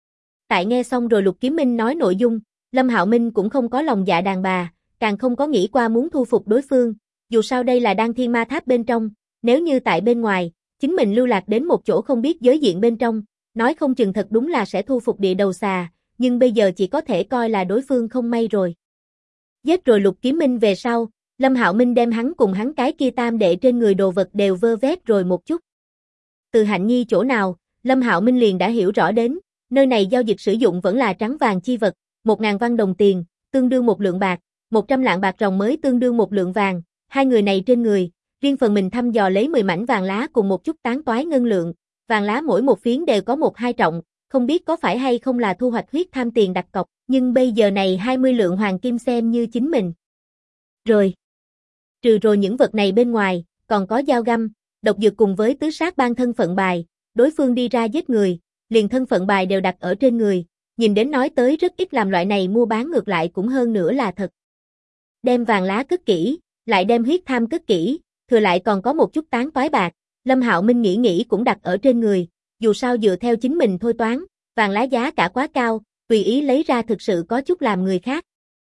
Tại nghe xong rồi Lục Kiếm Minh nói nội dung, Lâm Hạo Minh cũng không có lòng dạ đàn bà, càng không có nghĩ qua muốn thu phục đối phương, dù sao đây là Đan Thiên Ma Tháp bên trong, nếu như tại bên ngoài, chính mình lưu lạc đến một chỗ không biết giới diện bên trong, nói không chừng thật đúng là sẽ thu phục địa đầu xà, nhưng bây giờ chỉ có thể coi là đối phương không may rồi. Giết rồi Lục Kiếm Minh về sau, Lâm Hạo Minh đem hắn cùng hắn cái kia tam đệ trên người đồ vật đều vơ vét rồi một chút. Từ Hạnh Nhi chỗ nào, Lâm Hạo Minh liền đã hiểu rõ đến, nơi này giao dịch sử dụng vẫn là trắng vàng chi vật, 1000 văn đồng tiền, tương đương 1 lượng bạc, 100 lạng bạc ròng mới tương đương 1 lượng vàng, hai người này trên người, riêng phần mình thăm dò lấy 10 mảnh vàng lá cùng một chút tán toái ngân lượng, vàng lá mỗi một phiến đều có 1-2 trọng, không biết có phải hay không là thu hoạch huyết tham tiền đặt cọc, nhưng bây giờ này 20 lượng hoàng kim xem như chính mình. Rồi. Trừ rồi những vật này bên ngoài, còn có dao găm, độc dược cùng với tứ sát ban thân phận bài, đối phương đi ra giết người, liền thân phận bài đều đặt ở trên người, nhìn đến nói tới rất ít làm loại này mua bán ngược lại cũng hơn nữa là thật. Đem vàng lá cất kỹ, lại đem huyết tham cất kỹ, thừa lại còn có một chút tán toái bạc, Lâm Hạo Minh nghĩ cũng đặt ở trên người, dù sao dựa theo chính mình thôi toán, vàng lá giá cả quá cao, tùy ý lấy ra thực sự có chút làm người khác.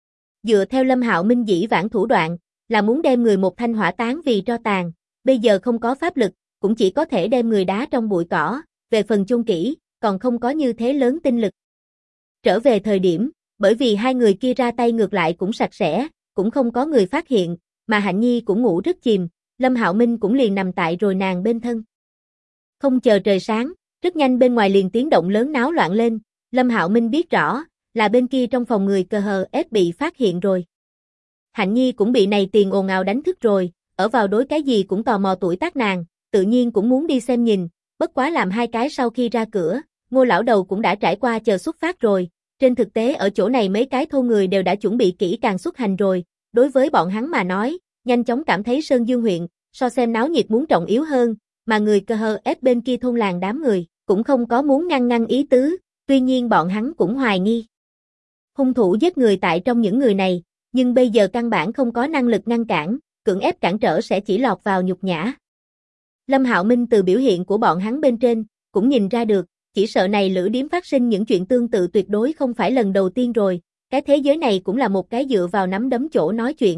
Dựa theo Lâm Hạo Minh dĩ vãng thủ đoạn, là muốn đem người một thanh hỏa táng vì tro tàn, bây giờ không có pháp lực, cũng chỉ có thể đem người đá trong bụi cỏ, về phần chôn kỹ, còn không có như thế lớn tinh lực. Trở về thời điểm, bởi vì hai người kia ra tay ngược lại cũng sạch sẽ, cũng không có người phát hiện, mà Hạnh Nhi cũng ngủ rất chìm, Lâm Hạo Minh cũng liền nằm tại rồi nàng bên thân. Không chờ trời sáng, rất nhanh bên ngoài liền tiếng động lớn náo loạn lên, Lâm Hạo Minh biết rõ, là bên kia trong phòng người cờ hờ ép bị phát hiện rồi. Hạnh Nhi cũng bị này tiền ồn ào đánh thức rồi, ở vào đối cái gì cũng tò mò tuổi tác nàng, tự nhiên cũng muốn đi xem nhìn, bất quá làm hai cái sau khi ra cửa, Ngô lão đầu cũng đã trải qua chờ xuất phát rồi, trên thực tế ở chỗ này mấy cái thôn người đều đã chuẩn bị kỹ càng xuất hành rồi, đối với bọn hắn mà nói, nhanh chóng cảm thấy Sơn Dương huyện, so xem náo nhiệt muốn trọng yếu hơn, mà người cờ hờ ép bên kia thôn làng đám người, cũng không có muốn ngăn ý tứ, tuy nhiên bọn hắn cũng hoài nghi. Hung thủ giết người tại trong những người này, nhưng bây giờ căn bản không có năng lực ngăn cản, cưỡng ép cản trở sẽ chỉ lọt vào nhục nhã. Lâm Hạo Minh từ biểu hiện của bọn hắn bên trên, cũng nhìn ra được, chỉ sợ này lữ điếm phát sinh những chuyện tương tự tuyệt đối không phải lần đầu tiên rồi, cái thế giới này cũng là một cái dựa vào nắm đấm chỗ nói chuyện.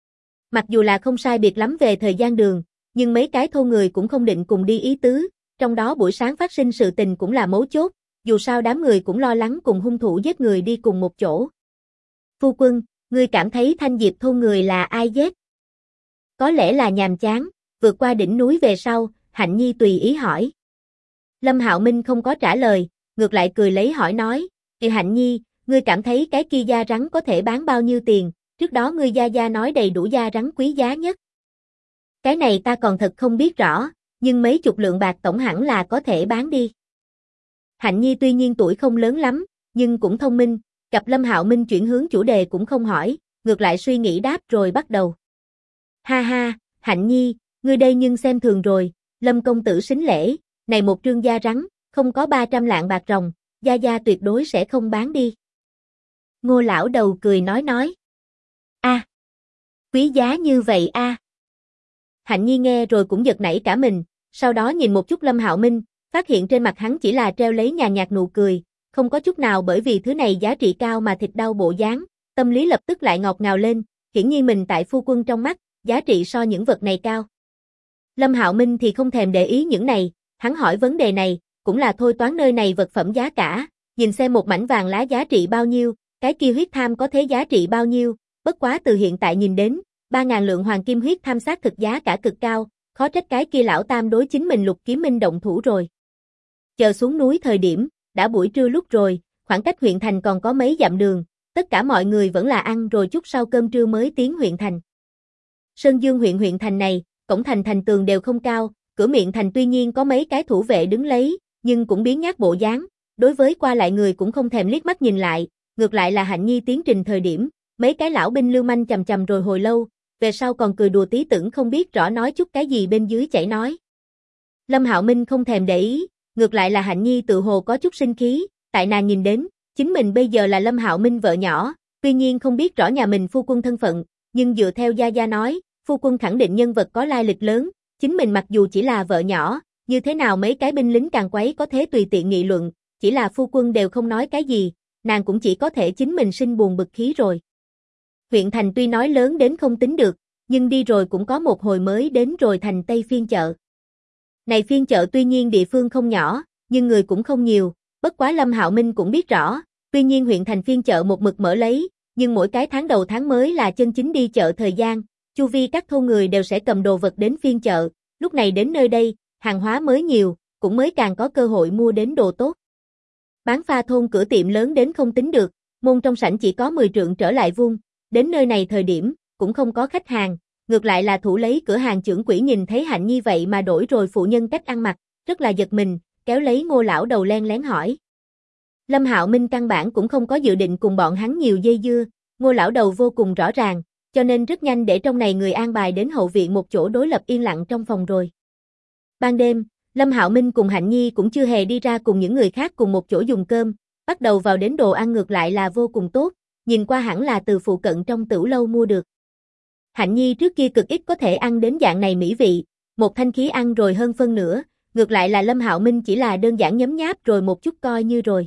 Mặc dù là không sai biệt lắm về thời gian đường, nhưng mấy cái thôn người cũng không định cùng đi ý tứ, trong đó buổi sáng phát sinh sự tình cũng là mấu chốt, dù sao đám người cũng lo lắng cùng hung thủ giết người đi cùng một chỗ. Phu quân, ngươi cảm thấy Thanh Diệp thôn người là ai giết? Có lẽ là nhàm chán, vượt qua đỉnh núi về sau, Hạnh Nhi tùy ý hỏi. Lâm Hạo Minh không có trả lời, ngược lại cười lấy hỏi nói, Hạnh Nhi, ngươi cảm thấy cái kia da rắn có thể bán bao nhiêu tiền, trước đó ngươi gia nói đầy đủ da rắn quý giá nhất. Cái này ta còn thật không biết rõ, nhưng mấy chục lượng bạc tổng hẳn là có thể bán đi. Hạnh Nhi tuy nhiên tuổi không lớn lắm, nhưng cũng thông minh, gặp Lâm Hạo Minh chuyển hướng chủ đề cũng không hỏi, ngược lại suy nghĩ đáp rồi bắt đầu. Ha ha, Hạnh Nhi, ngươi đây nhưng xem thường rồi, Lâm công tử xính lễ, này một trương da rắn, không có 300 lạng bạc ròng, gia tuyệt đối sẽ không bán đi. Ngô lão đầu cười nói. A, quý giá như vậy a. Hạnh Nhi nghe rồi cũng giật nảy cả mình, sau đó nhìn một chút Lâm Hạo Minh, phát hiện trên mặt hắn chỉ là treo lấy nhàn nhạt nụ cười, không có chút nào bởi vì thứ này giá trị cao mà thịt đau bộ dáng, tâm lý lập tức lại ngọt ngào lên, hiển nhiên mình tại phu quân trong mắt, giá trị so những vật này cao. Lâm Hạo Minh thì không thèm để ý những này, hắn hỏi vấn đề này, cũng là thôi toán nơi này vật phẩm giá cả, nhìn xem một mảnh vàng lá giá trị bao nhiêu, cái kia huyết tham có thế giá trị bao nhiêu, bất quá từ hiện tại nhìn đến, 3.000 lượng hoàng kim huyết tham xác thực giá cả cực cao, khó trách cái kia lão tam đối chính mình Lục Kiếm Minh động thủ rồi. Chờ xuống núi thời điểm, đã buổi trưa lúc rồi, khoảng cách huyện thành còn có mấy dặm đường, tất cả mọi người vẫn là ăn rồi chút sau cơm trưa mới tiến huyện thành. Sơn Dương huyện thành này, cổng thành thành tường đều không cao, cửa miệng thành tuy nhiên có mấy cái thủ vệ đứng lấy, nhưng cũng biến nhát bộ dáng, đối với qua lại người cũng không thèm liếc mắt nhìn lại, ngược lại là Hạnh Nhi tiến trình thời điểm, mấy cái lão binh lưu manh chằm rồi hồi lâu, về sau còn cười đùa tí tưởng không biết rõ nói chút cái gì bên dưới chảy nói. Lâm Hạo Minh không thèm để ý, ngược lại là Hạnh Nhi tự hồ có chút sinh khí, tại nàng nhìn đến, chính mình bây giờ là Lâm Hạo Minh vợ nhỏ, tuy nhiên không biết rõ nhà mình phu quân thân phận, nhưng dựa theo gia nói, phu quân khẳng định nhân vật có lai lịch lớn, chính mình mặc dù chỉ là vợ nhỏ, như thế nào mấy cái binh lính càng quấy có thế tùy tiện nghị luận, chỉ là phu quân đều không nói cái gì, nàng cũng chỉ có thể chính mình sinh buồn bực khí rồi. Huyện thành tuy nói lớn đến không tính được, nhưng đi rồi cũng có một hồi mới đến rồi thành Tây phiên chợ. Này phiên chợ tuy nhiên địa phương không nhỏ, nhưng người cũng không nhiều, bất quá Lâm Hạo Minh cũng biết rõ, tuy nhiên huyện thành phiên chợ một mực mở lấy, nhưng mỗi cái tháng đầu tháng mới là chân chính đi chợ thời gian, chu vi các thôn người đều sẽ cầm đồ vật đến phiên chợ, lúc này đến nơi đây, hàng hóa mới nhiều, cũng mới càng có cơ hội mua đến đồ tốt. Bán pha thôn cửa tiệm lớn đến không tính được, môn trong sảnh chỉ có 10 trượng trở lại vuông, đến nơi này thời điểm, cũng không có khách hàng, ngược lại là thủ lấy cửa hàng trưởng quỹ nhìn thấy Hạnh Nhi vậy mà đổi rồi phụ nhân cách ăn mặc, rất là giật mình, kéo lấy Ngô lão đầu len lén hỏi. Lâm Hạo Minh căn bản cũng không có dự định cùng bọn hắn nhiều dây dưa, Ngô lão đầu vô cùng rõ ràng, cho nên rất nhanh để trong này người an bài đến hậu viện một chỗ đối lập yên lặng trong phòng rồi. Ban đêm, Lâm Hạo Minh cùng Hạnh Nhi cũng chưa hề đi ra cùng những người khác cùng một chỗ dùng cơm, bắt đầu vào đến đồ ăn ngược lại là vô cùng tốt, nhìn qua hẳn là từ phụ cận trong tửu lâu mua được. Hạnh Nhi trước kia cực ít có thể ăn đến dạng này mỹ vị, một thanh khí ăn rồi hơn phân nửa, ngược lại là Lâm Hạo Minh chỉ là đơn giản nhấm nháp rồi một chút coi như rồi.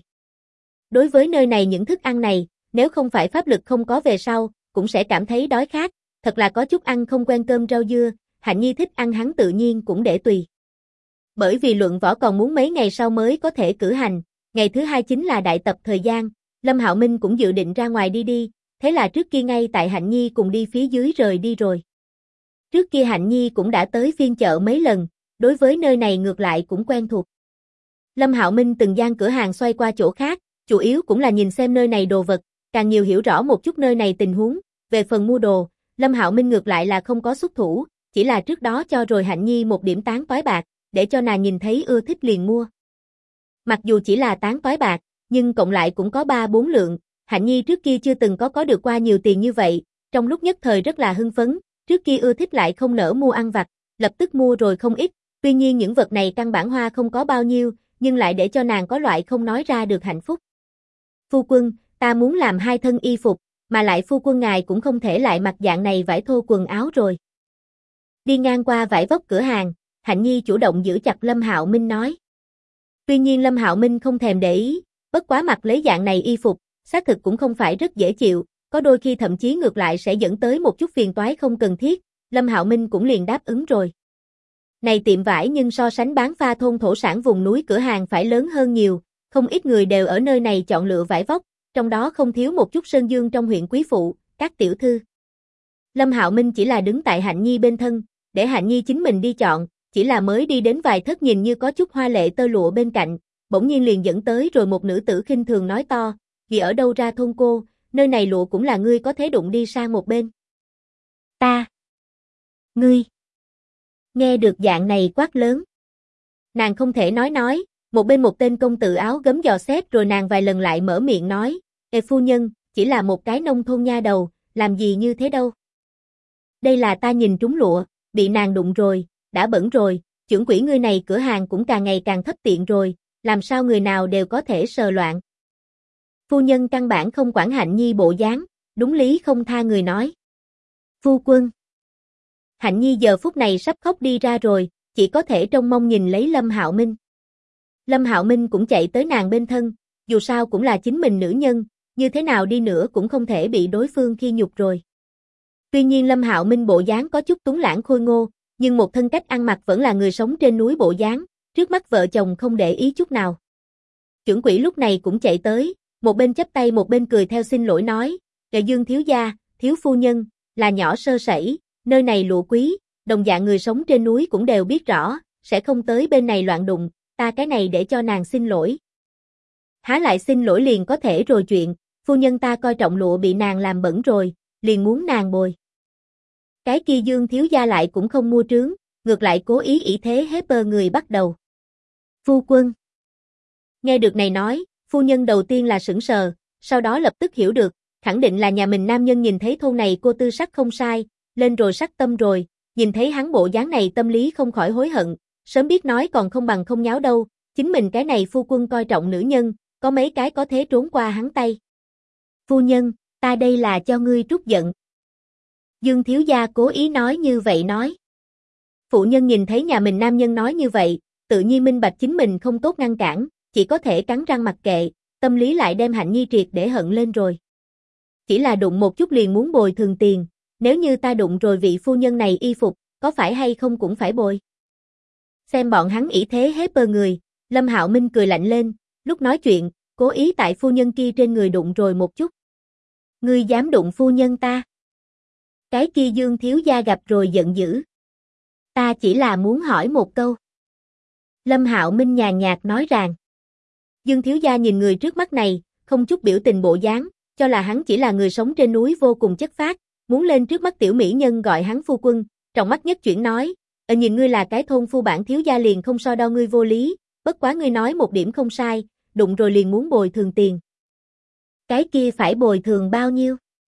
Đối với nơi này những thức ăn này, nếu không phải pháp lực không có về sau, cũng sẽ cảm thấy đói khát, thật là có chút ăn không quen cơm rau dưa, Hạnh Nhi thích ăn hắn tự nhiên cũng để tùy. Bởi vì luận võ còn muốn mấy ngày sau mới có thể cử hành, ngày thứ hai chính là đại tập thời gian, Lâm Hạo Minh cũng dự định ra ngoài đi, thế là trước kia ngay tại Hạnh Nhi cùng đi phía dưới rời đi rồi. Trước kia Hạnh Nhi cũng đã tới phiên chợ mấy lần, đối với nơi này ngược lại cũng quen thuộc. Lâm Hạo Minh từng gian cửa hàng xoay qua chỗ khác, chủ yếu cũng là nhìn xem nơi này đồ vật, càng nhiều hiểu rõ một chút nơi này tình huống, về phần mua đồ, Lâm Hạo Minh ngược lại là không có xuất thủ, chỉ là trước đó cho rồi Hạnh Nhi một điểm tán toái bạc, để cho nàng nhìn thấy ưa thích liền mua. Mặc dù chỉ là tán toái bạc, nhưng cộng lại cũng có 3-4 lượng, Hạnh Nhi trước kia chưa từng có được qua nhiều tiền như vậy, trong lúc nhất thời rất là hưng phấn, trước kia ưa thích lại không nỡ mua ăn vặt, lập tức mua rồi không ít, tuy nhiên những vật này căn bản hoa không có bao nhiêu, nhưng lại để cho nàng có loại không nói ra được hạnh phúc. Phu quân, ta muốn làm 2 thân y phục, mà lại phu quân ngài cũng không thể lại mặc dạng này vải thô quần áo rồi. Đi ngang qua vải vóc cửa hàng, Hạnh Nhi chủ động giữ chặt Lâm Hạo Minh nói. Tuy nhiên Lâm Hạo Minh không thèm để ý, bất quá mặc lấy dạng này y phục, xác thực cũng không phải rất dễ chịu, có đôi khi thậm chí ngược lại sẽ dẫn tới một chút phiền toái không cần thiết, Lâm Hạo Minh cũng liền đáp ứng rồi. Này tiệm vải nhưng so sánh bán pha thôn thổ sản vùng núi cửa hàng phải lớn hơn nhiều, không ít người đều ở nơi này chọn lựa vải vóc, trong đó không thiếu một chút sơn dương trong huyện quý phụ, các tiểu thư. Lâm Hạo Minh chỉ là đứng tại Hạnh Nhi bên thân, để Hạnh Nhi chính mình đi chọn, chỉ là mới đi đến vài thất nhìn như có chút hoa lệ tơ lụa bên cạnh, bỗng nhiên liền dẫn tới rồi một nữ tử khinh thường nói to, "Vì ở đâu ra thôn cô, nơi này lụa cũng là ngươi có thể đụng đi sang một bên." "Ta." "Ngươi." Nghe được dạng này quát lớn. Nàng không thể nói, một bên một tên công tử áo gấm dò xét rồi nàng vài lần lại mở miệng nói, "Ê phu nhân, chỉ là một cái nông thôn nha đầu, làm gì như thế đâu. Đây là ta nhìn trúng lụa, bị nàng đụng rồi, đã bẩn rồi, trưởng quỹ ngươi này cửa hàng cũng càng ngày càng thấp tiện rồi, làm sao người nào đều có thể sờ loạn." Phu nhân căn bản không quản Hạnh Nhi bộ dáng, đúng lý không tha người nói. "Phu quân." Hạnh Nhi giờ phút này sắp khóc đi ra rồi, chỉ có thể trông mong nhìn lấy Lâm Hạo Minh. Lâm Hạo Minh cũng chạy tới nàng bên thân, dù sao cũng là chính mình nữ nhân, như thế nào đi nữa cũng không thể bị đối phương khi nhục rồi. Tuy nhiên Lâm Hạo Minh bộ dáng có chút tuấn lãng khôi ngô, nhưng một thân cách ăn mặc vẫn là người sống trên núi bộ dáng, trước mắt vợ chồng không để ý chút nào. Trưởng quỹ lúc này cũng chạy tới, một bên chắp tay một bên cười theo xin lỗi nói, "Đại Dương thiếu gia, thiếu phu nhân, là nhỏ sơ sẩy, nơi này lụa quý, đồng dạng người sống trên núi cũng đều biết rõ, sẽ không tới bên này loạn đụng, ta cái này để cho nàng xin lỗi." "Há lại xin lỗi liền có thể rồi chuyện, phu nhân ta coi trọng lụa bị nàng làm bẩn rồi, liền muốn nàng bồi." Cái kia Dương thiếu gia lại cũng không mua trướng, ngược lại cố ý ỷ thế hế bơ người bắt đầu. "Phu quân." Nghe được này nói, phu nhân đầu tiên là sững sờ, sau đó lập tức hiểu được, khẳng định là nhà mình nam nhân nhìn thấy thôn này cô tư sắc không sai, lên rồi sắc tâm rồi, nhìn thấy hắn bộ dáng này tâm lý không khỏi hối hận, sớm biết nói còn không bằng không nháo đâu, chính mình cái này phu quân coi trọng nữ nhân, có mấy cái có thế trốn qua hắn tay. "Phu nhân, ta đây là cho ngươi trút giận." Dương thiếu gia cố ý nói như vậy nói. Phụ nhân nhìn thấy nhà mình nam nhân nói như vậy, tự nhiên minh bạch chính mình không tốt ngăn cản, chỉ có thể cắn răng mặc kệ, tâm lý lại đem Hạnh Nhi triệt để hận lên rồi. Chỉ là đụng một chút liền muốn bồi thường tiền, nếu như ta đụng rồi vị phu nhân này y phục, có phải hay không cũng phải bồi. Xem bọn hắn ỷ thế hế bơ người, Lâm Hạo Minh cười lạnh lên, lúc nói chuyện, cố ý tại phu nhân kia trên người đụng rồi một chút. "Ngươi dám đụng phu nhân ta?" Cái kia Dương thiếu gia gặp rồi giận dữ. "Ta chỉ là muốn hỏi một câu." Lâm Hạo Minh nhàn nhạt nói rằng. Dương thiếu gia nhìn người trước mắt này, không chút biểu tình bộ dáng, cho là hắn chỉ là người sống trên núi vô cùng chất phác, muốn lên trước mắt tiểu mỹ nhân gọi hắn phu quân, trong mắt nhất chuyển nói, nhìn ngươi là cái thôn phu bản thiếu gia liền không so đo ngươi vô lý, bất quá ngươi nói một điểm không sai, đụng rồi liền muốn bồi thường tiền." "Cái kia phải bồi thường bao nhiêu?"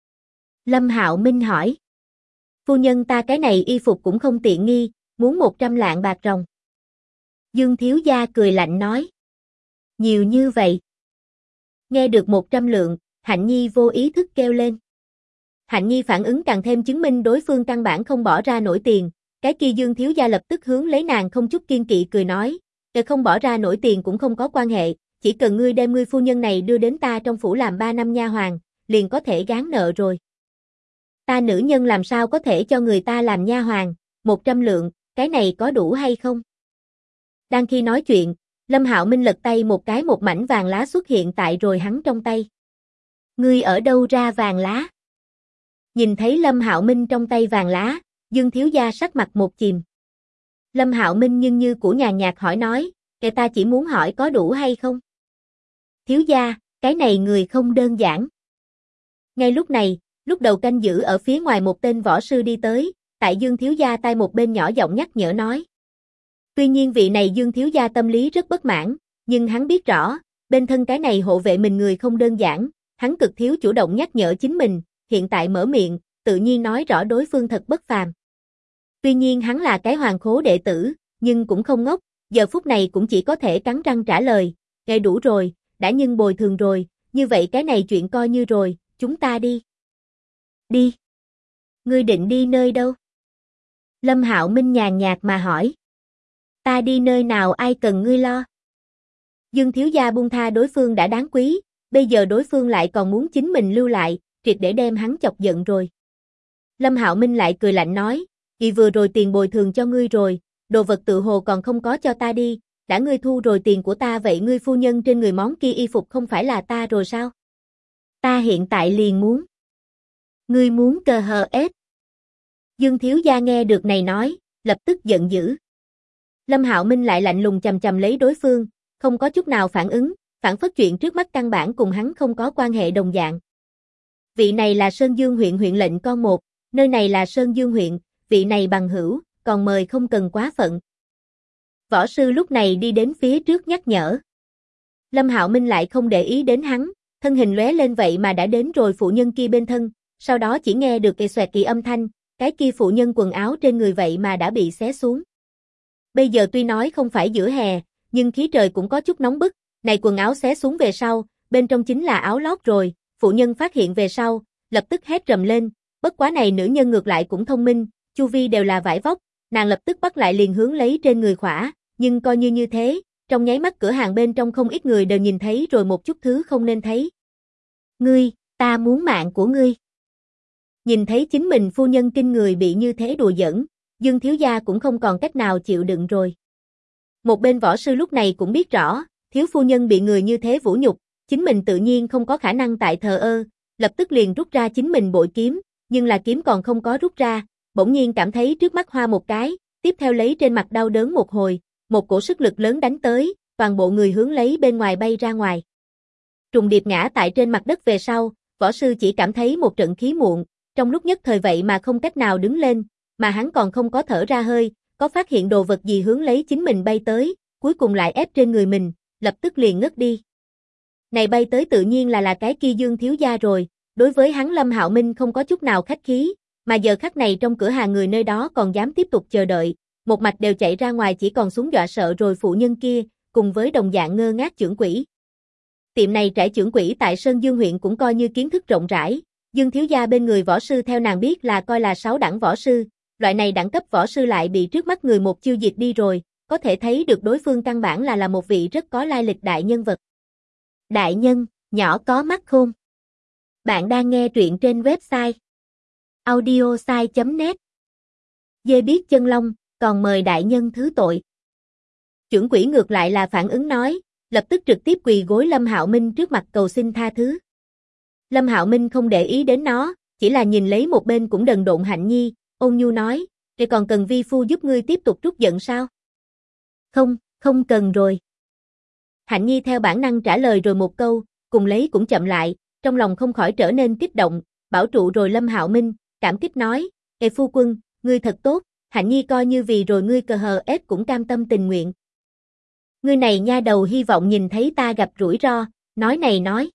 Lâm Hạo Minh hỏi. "Phu nhân ta cái này y phục cũng không tiện nghi, muốn 100 lạng bạc ròng." Dương thiếu gia cười lạnh nói. "Nhiều như vậy?" Nghe được 100 lượng, Hạnh Nhi vô ý thức kêu lên. Hạnh Nhi phản ứng càng thêm chứng minh đối phương căn bản không bỏ ra nổi tiền, cái kia Dương thiếu gia lập tức hướng lấy nàng không chút kiên kỵ cười nói, không bỏ ra nổi tiền cũng không có quan hệ, chỉ cần ngươi đem ngươi phu nhân này đưa đến ta trong phủ làm 3 năm nha hoàn, liền có thể gán nợ rồi." "Ta nữ nhân làm sao có thể cho người ta làm nha hoàn, 100 lượng, cái này có đủ hay không?" Đang khi nói chuyện, Lâm Hạo Minh lật tay một cái, một mảnh vàng lá xuất hiện tại rồi hắn trong tay. Ngươi ở đâu ra vàng lá? Nhìn thấy Lâm Hạo Minh trong tay vàng lá, Dương thiếu gia sắc mặt một chìm. Lâm Hạo Minh nhưng như của nhàn nhạt hỏi nói, kẻ ta chỉ muốn hỏi có đủ hay không? Thiếu gia, cái này người không đơn giản. Ngay lúc này, lúc đầu canh giữ ở phía ngoài một tên võ sư đi tới, tại Dương thiếu gia tai một bên nhỏ giọng nhắc nhở nói. Tuy nhiên vị này Dương thiếu gia tâm lý rất bất mãn, nhưng hắn biết rõ, bên thân cái này hộ vệ mình người không đơn giản, hắn cực thiếu chủ động nhắc nhở chính mình, hiện tại mở miệng, tự nhiên nói rõ đối phương thật bất phàm. Tuy nhiên hắn là cái hoàng khố đệ tử, nhưng cũng không ngốc, giờ phút này cũng chỉ có thể cắn răng trả lời, nghe đủ rồi, đã nhưng bồi thường rồi, như vậy cái này chuyện coi như rồi, chúng ta đi. Đi. Ngươi định đi nơi đâu? Lâm Hạo Minh nhàn nhạt mà hỏi. Ta đi nơi nào ai cần ngươi lo? Dương thiếu gia buông tha đối phương đã đáng quý, bây giờ đối phương lại còn muốn chính mình lưu lại, triệt để đem hắn chọc giận rồi. Lâm Hạo Minh lại cười lạnh nói, vì vừa rồi tiền bồi thường cho ngươi rồi, đồ vật tự hồ còn không có cho ta đi, đã ngươi thu rồi tiền của ta vậy ngươi phu nhân trên người món kia y phục không phải là ta rồi sao? Ta hiện tại liền muốn. Ngươi muốn cờ hờ ết. Dương thiếu gia nghe được này nói, lập tức giận dữ. Lâm Hạo Minh lại lạnh lùng chằm chằm lấy đối phương, không có chút nào phản ứng, phản phất chuyện trước mắt căn bản cùng hắn không có quan hệ đồng dạng. Vị này là Sơn Dương huyện huyện lệnh con một, nơi này là Sơn Dương huyện, vị này bằng hữu, còn mời không cần quá phận. Võ sư lúc này đi đến phía trước nhắc nhở. Lâm Hạo Minh lại không để ý đến hắn, thân hình lóe lên vậy mà đã đến rồi phụ nhân kia bên thân, sau đó chỉ nghe được kì xoẹt kỳ âm thanh, cái kia phụ nhân quần áo trên người vậy mà đã bị xé xuống. Bây giờ tuy nói không phải giữa hè, nhưng khí trời cũng có chút nóng bức, này quần áo xé xuống về sau, bên trong chính là áo lót rồi, phụ nhân phát hiện về sau, lập tức hét rầm lên, bất quá này nữ nhân ngược lại cũng thông minh, chu vi đều là vải vóc, nàng lập tức bắt lại liền hướng lấy trên người khỏa, nhưng coi như thế, trong nháy mắt cửa hàng bên trong không ít người đều nhìn thấy rồi một chút thứ không nên thấy. Ngươi, ta muốn mạng của ngươi. Nhìn thấy chính mình phu nhân kinh người bị như thế đùa giỡn, Dương thiếu gia cũng không còn cách nào chịu đựng rồi. Một bên võ sư lúc này cũng biết rõ, thiếu phu nhân bị người như thế vũ nhục, chính mình tự nhiên không có khả năng tại thờ ơ, lập tức liền rút ra chính mình bội kiếm, nhưng là kiếm còn không có rút ra, bỗng nhiên cảm thấy trước mắt hoa một cái, tiếp theo lấy trên mặt đau đớn một hồi, một cổ sức lực lớn đánh tới, toàn bộ người hướng lấy bên ngoài bay ra ngoài. Trùng điệp ngã tại trên mặt đất về sau, võ sư chỉ cảm thấy một trận khí muộn, trong lúc nhất thời vậy mà không cách nào đứng lên, mà hắn còn không có thở ra hơi, có phát hiện đồ vật gì hướng lấy chính mình bay tới, cuối cùng lại ép trên người mình, lập tức liền ngất đi. Này bay tới tự nhiên là cái kia Dương thiếu gia rồi, đối với hắn Lâm Hạo Minh không có chút nào khách khí, mà giờ khắc này trong cửa hàng người nơi đó còn dám tiếp tục chờ đợi, một mạch đều chạy ra ngoài chỉ còn xuống dọa sợ rồi phụ nhân kia, cùng với đồng dạng ngơ ngác trưởng quỹ. Tiệm này trải trưởng quỹ tại Sơn Dương huyện cũng coi như kiến thức rộng rãi, Dương thiếu gia bên người võ sư theo nàng biết là coi là 6 đẳng võ sư, loại này đẳng cấp võ sư lại bị trước mắt người một chiêu diệt đi rồi, có thể thấy được đối phương căn bản là một vị rất có lai lịch đại nhân vật. Đại nhân, nhỏ có mắt khôn. Bạn đang nghe truyện trên website audiosai.net. Dê biết chân long, còn mời đại nhân thứ tội. Trưởng quỹ ngược lại là phản ứng nói, lập tức trực tiếp quỳ gối Lâm Hạo Minh trước mặt cầu xin tha thứ. Lâm Hạo Minh không để ý đến nó, chỉ là nhìn lấy một bên cũng đần độn Hạnh Nhi, ôn nhu nói, "Vậy còn cần vi phu giúp ngươi tiếp tục trút giận sao?" "Không, không cần rồi." Hạnh Nhi theo bản năng trả lời rồi một câu, cùng lấy cũng chậm lại, trong lòng không khỏi trở nên kích động, bảo trụ rồi Lâm Hạo Minh, cảm kích nói, "Ê phu quân, ngươi thật tốt, Hạnh Nhi coi như vì rồi ngươi cờ hờ ết cũng cam tâm tình nguyện. Ngươi này nha đầu hy vọng nhìn thấy ta gặp rủi ro, nói này nói."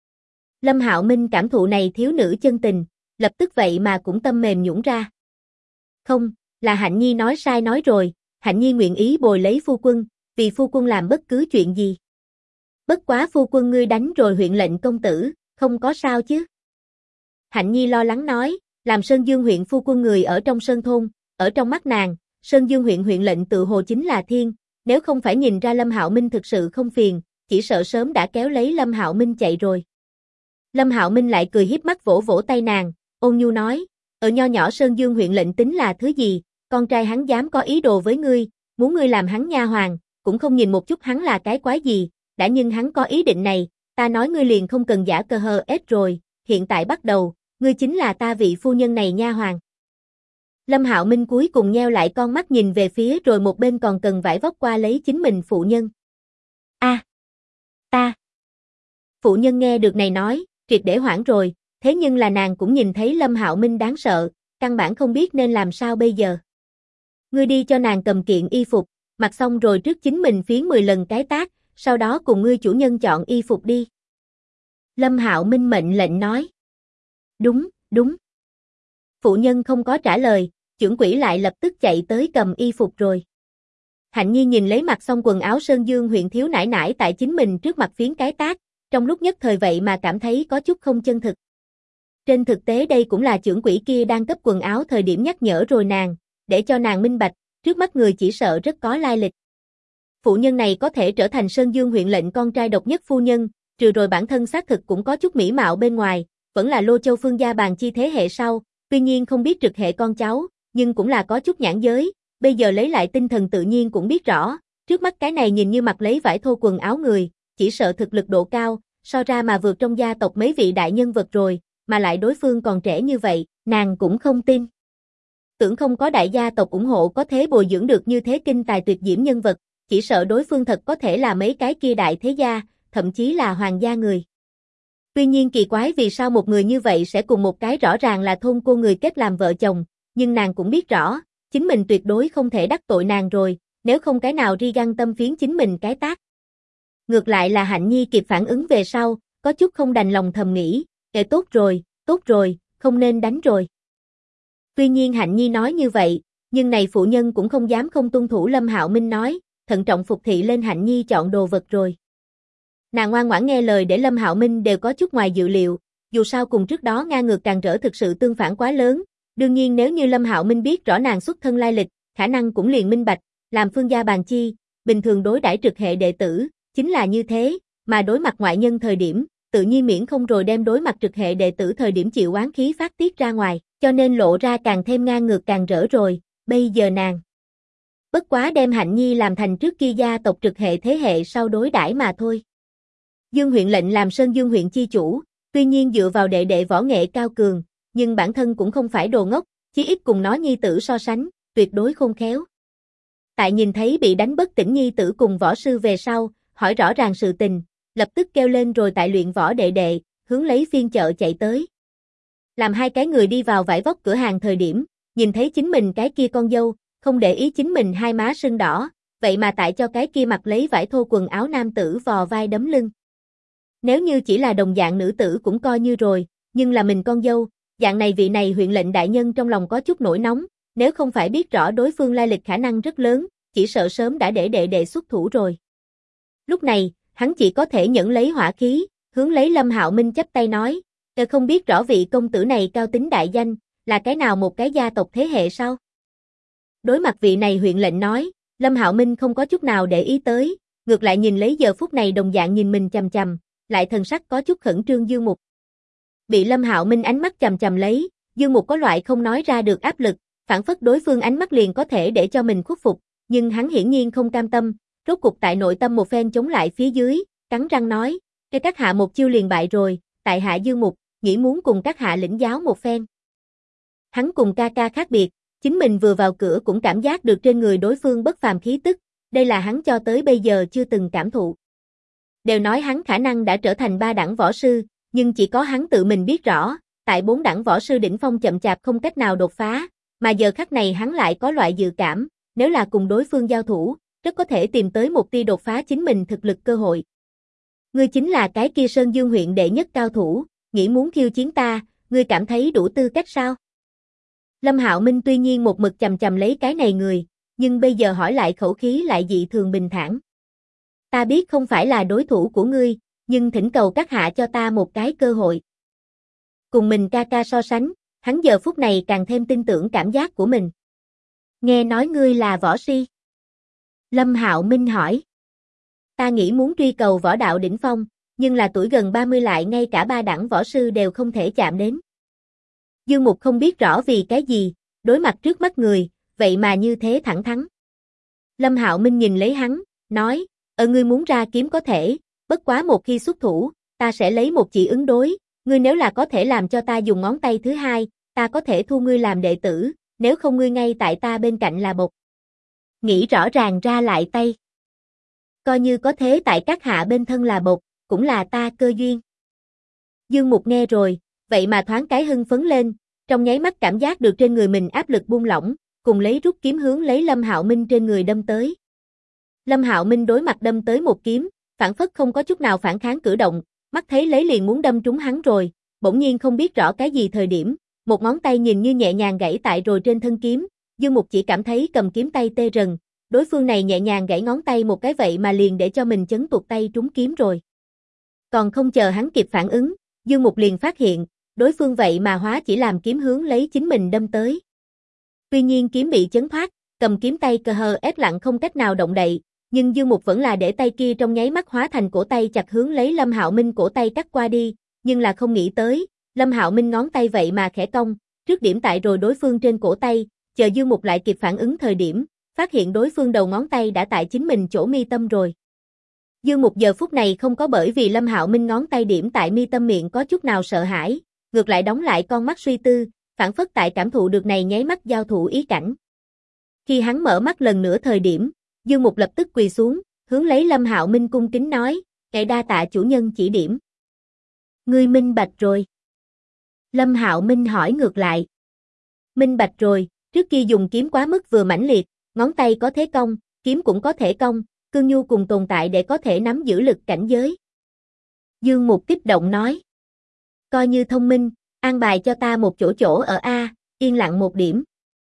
Lâm Hạo Minh cảm thụ này thiếu nữ chân tình, lập tức vậy mà cũng tâm mềm nhũn ra. "Không, là Hạnh Nhi nói sai nói rồi, Hạnh Nhi nguyện ý bồi lấy phu quân, vì phu quân làm bất cứ chuyện gì. Bất quá phu quân ngươi đánh rồi huyện lệnh công tử, không có sao chứ?" Hạnh Nhi lo lắng nói, làm Sơn Dương huyện phu quân người ở trong Sơn thôn, ở trong mắt nàng, Sơn Dương huyện huyện lệnh tự hồ chính là thiên, nếu không phải nhìn ra Lâm Hạo Minh thực sự không phiền, chỉ sợ sớm đã kéo lấy Lâm Hạo Minh chạy rồi. Lâm Hạo Minh lại cười hiếp mắt vỗ vỗ tay nàng, ôn nhu nói, ở nho nhỏ Sơn Dương huyện lệnh tính là thứ gì, con trai hắn dám có ý đồ với ngươi, muốn ngươi làm hắn nha hoàn, cũng không nhìn một chút hắn là cái quái gì, đã nhưng hắn có ý định này, ta nói ngươi liền không cần giả cờ hờ ết rồi, hiện tại bắt đầu, ngươi chính là ta vị phu nhân này nha hoàn. Lâm Hạo Minh cuối cùng nheo lại con mắt nhìn về phía rồi một bên còn cần vải vóc qua lấy chính mình phụ nhân. Ta. Phụ nhân nghe được này nói, triệt để hoảng rồi, thế nhưng là nàng cũng nhìn thấy Lâm Hạo Minh đáng sợ, căn bản không biết nên làm sao bây giờ. Ngươi đi cho nàng cầm kiện y phục, mặc xong rồi trước chính mình phiến 10 lần cái tát, sau đó cùng ngươi chủ nhân chọn y phục đi. Lâm Hạo Minh mệnh lệnh nói. Đúng. Phụ nhân không có trả lời, chưởng quỷ lại lập tức chạy tới cầm y phục rồi. Hạnh Nhi nhìn lấy mặc xong quần áo Sơn Dương huyện thiếu nãi nãi tại chính mình trước mặt phiến cái tát, trong lúc nhất thời vậy mà cảm thấy có chút không chân thực. Trên thực tế đây cũng là chưởng quỷ kia đang cấp quần áo thời điểm nhắc nhở rồi nàng, để cho nàng minh bạch, trước mắt người chỉ sợ rất có lai lịch. Phụ nhân này có thể trở thành Sơn Dương huyện lệnh con trai độc nhất phu nhân, trừ rồi bản thân xác thực cũng có chút mỹ mạo bên ngoài, vẫn là Lô Châu Phương gia bàn chi thế hệ sau, tuy nhiên không biết trực hệ con cháu, nhưng cũng là có chút nhãn giới, bây giờ lấy lại tinh thần tự nhiên cũng biết rõ, trước mắt cái này nhìn như mặc lấy vải thô quần áo người, chỉ sợ thực lực độ cao, so ra mà vượt trong gia tộc mấy vị đại nhân vật rồi, mà lại đối phương còn trẻ như vậy, nàng cũng không tin. Tưởng không có đại gia tộc ủng hộ có thế bồi dưỡng được như thế kinh tài tuyệt diễm nhân vật, chỉ sợ đối phương thật có thể là mấy cái kia đại thế gia, thậm chí là hoàng gia người. Tuy nhiên kỳ quái vì sao một người như vậy sẽ cùng một cái rõ ràng là thôn cô người kết làm vợ chồng, nhưng nàng cũng biết rõ, chính mình tuyệt đối không thể đắc tội nàng rồi, nếu không cái nào ri găng tâm phiến chính mình cái tát. Ngược lại là Hạnh Nhi kịp phản ứng về sau, có chút không đành lòng thầm nghĩ, tốt rồi, không nên đánh rồi. Tuy nhiên Hạnh Nhi nói như vậy, nhưng này phụ nhân cũng không dám không tuân thủ Lâm Hạo Minh nói, thận trọng phục thị lên Hạnh Nhi chọn đồ vật rồi. Nàng ngoan ngoãn nghe lời để Lâm Hạo Minh đều có chút ngoài dự liệu, dù sao cùng trước đó ngang ngược càng rỡ thực sự tương phản quá lớn, đương nhiên nếu như Lâm Hạo Minh biết rõ nàng xuất thân lai lịch, khả năng cũng liền minh bạch, làm phương gia bàn chi, bình thường đối đãi trực hệ đệ tử, chính là như thế, mà đối mặt ngoại nhân thời điểm, tự nhiên miễn không rồi đem đối mặt trực hệ đệ tử thời điểm chịu oán khí phát tiết ra ngoài, cho nên lộ ra càng thêm ngang ngược càng rỡ rồi, bây giờ nàng bất quá đem Hạnh Nhi làm thành trước kia gia tộc trực hệ thế hệ sau đối đãi mà thôi. Dương huyện lệnh làm Sơn Dương huyện chi chủ, tuy nhiên dựa vào đệ đệ võ nghệ cao cường, nhưng bản thân cũng không phải đồ ngốc, chí ít cùng nó nhi tử so sánh, tuyệt đối khôn khéo. Tại nhìn thấy bị đánh bất tỉnh nhi tử cùng võ sư về sau, hỏi rõ ràng sự tình, lập tức kêu lên rồi tại luyện võ đệ đệ, hướng lấy phiên chợ chạy tới. Làm hai cái người đi vào vải vóc cửa hàng thời điểm, nhìn thấy chính mình cái kia con dâu, không để ý chính mình hai má sưng đỏ, vậy mà tại cho cái kia mặc lấy vải thô quần áo nam tử vò vai đấm lưng. Nếu như chỉ là đồng dạng nữ tử cũng coi như rồi, nhưng là mình con dâu, dạng này vị này huyện lệnh đại nhân trong lòng có chút nổi nóng, nếu không phải biết rõ đối phương lai lịch khả năng rất lớn, chỉ sợ sớm đã để đệ đệ xuất thủ rồi. Lúc này, hắn chỉ có thể nhẫn lấy hỏa khí, hướng lấy Lâm Hạo Minh chắp tay nói, không biết rõ vị công tử này cao tính đại danh, là cái nào một cái gia tộc thế hệ sao? Đối mặt vị này huyện lệnh nói, Lâm Hạo Minh không có chút nào để ý tới, ngược lại nhìn lấy giờ phút này đồng dạng nhìn mình chằm chằm, lại thần sắc có chút khẩn trương Dương Mục. Bị Lâm Hạo Minh ánh mắt chằm chằm lấy, Dương Mục có loại không nói ra được áp lực, phản phất đối phương ánh mắt liền có thể để cho mình khuất phục, nhưng hắn hiển nhiên không cam tâm, rốt cục tại nội tâm một phen chống lại phía dưới, cắn răng nói, "Cái các hạ một chiêu liền bại rồi, tại hạ Dương Mục, nghĩ muốn cùng các hạ lĩnh giáo một phen." Hắn cùng ca ca khác biệt, chính mình vừa vào cửa cũng cảm giác được trên người đối phương bất phàm khí tức, đây là hắn cho tới bây giờ chưa từng cảm thụ. Đều nói hắn khả năng đã trở thành 3 đẳng võ sư, nhưng chỉ có hắn tự mình biết rõ, tại 4 đẳng võ sư đỉnh phong chậm chạp không cách nào đột phá, mà giờ khắc này hắn lại có loại dự cảm, nếu là cùng đối phương giao thủ, rất có thể tìm tới một tia đột phá chính mình thực lực cơ hội. Ngươi chính là cái kia Sơn Dương huyện đệ nhất cao thủ, nghĩ muốn khiêu chiến ta, ngươi cảm thấy đủ tư cách sao? Lâm Hạo Minh tuy nhiên một mực chằm chằm lấy cái này người, nhưng bây giờ hỏi lại khẩu khí lại dị thường bình thản. Ta biết không phải là đối thủ của ngươi, nhưng thỉnh cầu các hạ cho ta một cái cơ hội. Cùng mình ca ca so sánh, hắn giờ phút này càng thêm tin tưởng cảm giác của mình. Nghe nói ngươi là võ si. Lâm Hạo Minh hỏi. Ta nghĩ muốn truy cầu võ đạo đỉnh phong, nhưng là tuổi gần 30 lại ngay cả 3 đẳng võ sư đều không thể chạm đến. Dương Mục không biết rõ vì cái gì, đối mặt trước mắt người, vậy mà như thế thẳng thắn. Lâm Hạo Minh nhìn lấy hắn, nói, ngươi muốn ra kiếm có thể, bất quá một khi xuất thủ, ta sẽ lấy một chỉ ứng đối, ngươi nếu là có thể làm cho ta dùng ngón tay thứ hai, ta có thể thu ngươi làm đệ tử, nếu không ngươi ngay tại ta bên cạnh là bộc. Nghĩ rõ ràng ra lại tay. Coi như có thế tại các hạ bên thân là bộc, cũng là ta cơ duyên. Dương Mục nghe rồi, vậy mà thoáng cái hưng phấn lên, trong nháy mắt cảm giác được trên người mình áp lực buông lỏng, cùng lấy rút kiếm hướng lấy Lâm Hạo Minh trên người đâm tới. Lâm Hạo Minh đối mặt đâm tới một kiếm, phản phất không có chút nào phản kháng cử động, mắt thấy lấy liền muốn đâm trúng hắn rồi, bỗng nhiên không biết rõ cái gì thời điểm, một ngón tay nhìn như nhẹ nhàng gãy tại rồi trên thân kiếm, Dương Mục chỉ cảm thấy cầm kiếm tay tê rần, đối phương này nhẹ nhàng gãy ngón tay một cái vậy mà liền để cho mình chấn tuột tay trúng kiếm rồi. Còn không chờ hắn kịp phản ứng, Dương Mục liền phát hiện, đối phương vậy mà hóa chỉ làm kiếm hướng lấy chính mình đâm tới. Tuy nhiên kiếm bị chấn thoát, cầm kiếm tay cờ hờ ép lặng không cách nào động đậy, nhưng Dương Mục vẫn là để tay kia trong nháy mắt hóa thành cổ tay chặt hướng lấy Lâm Hạo Minh cổ tay cắt qua đi, nhưng là không nghĩ tới, Lâm Hạo Minh ngón tay vậy mà khẽ cong, trước điểm tại rồi đối phương trên cổ tay, chờ Dương Mục lại kịp phản ứng thời điểm, phát hiện đối phương đầu ngón tay đã tại chính mình chỗ mi tâm rồi. Dương Mục giờ phút này không có bởi vì Lâm Hạo Minh ngón tay điểm tại mi tâm miệng có chút nào sợ hãi, ngược lại đóng lại con mắt suy tư, phản phất tại cảm thụ được này nháy mắt giao thủ ý cảnh. Khi hắn mở mắt lần nữa thời điểm, Dương Mục lập tức quỳ xuống, hướng lấy Lâm Hạo Minh cung kính nói, "Ngài đa tạ chủ nhân chỉ điểm." "Ngươi minh bạch rồi?" Lâm Hạo Minh hỏi ngược lại. "Minh bạch rồi, trước kia dùng kiếm quá mức vừa mãnh liệt, ngón tay có thế cong, kiếm cũng có thể cong, cương nhu cùng tồn tại để có thể nắm giữ lực cảnh giới." Dương Mục kích động nói. "Coi như thông minh, an bài cho ta một chỗ ở A, yên lặng một điểm."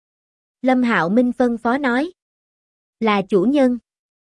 Lâm Hạo Minh phân phó nói. "Là chủ nhân."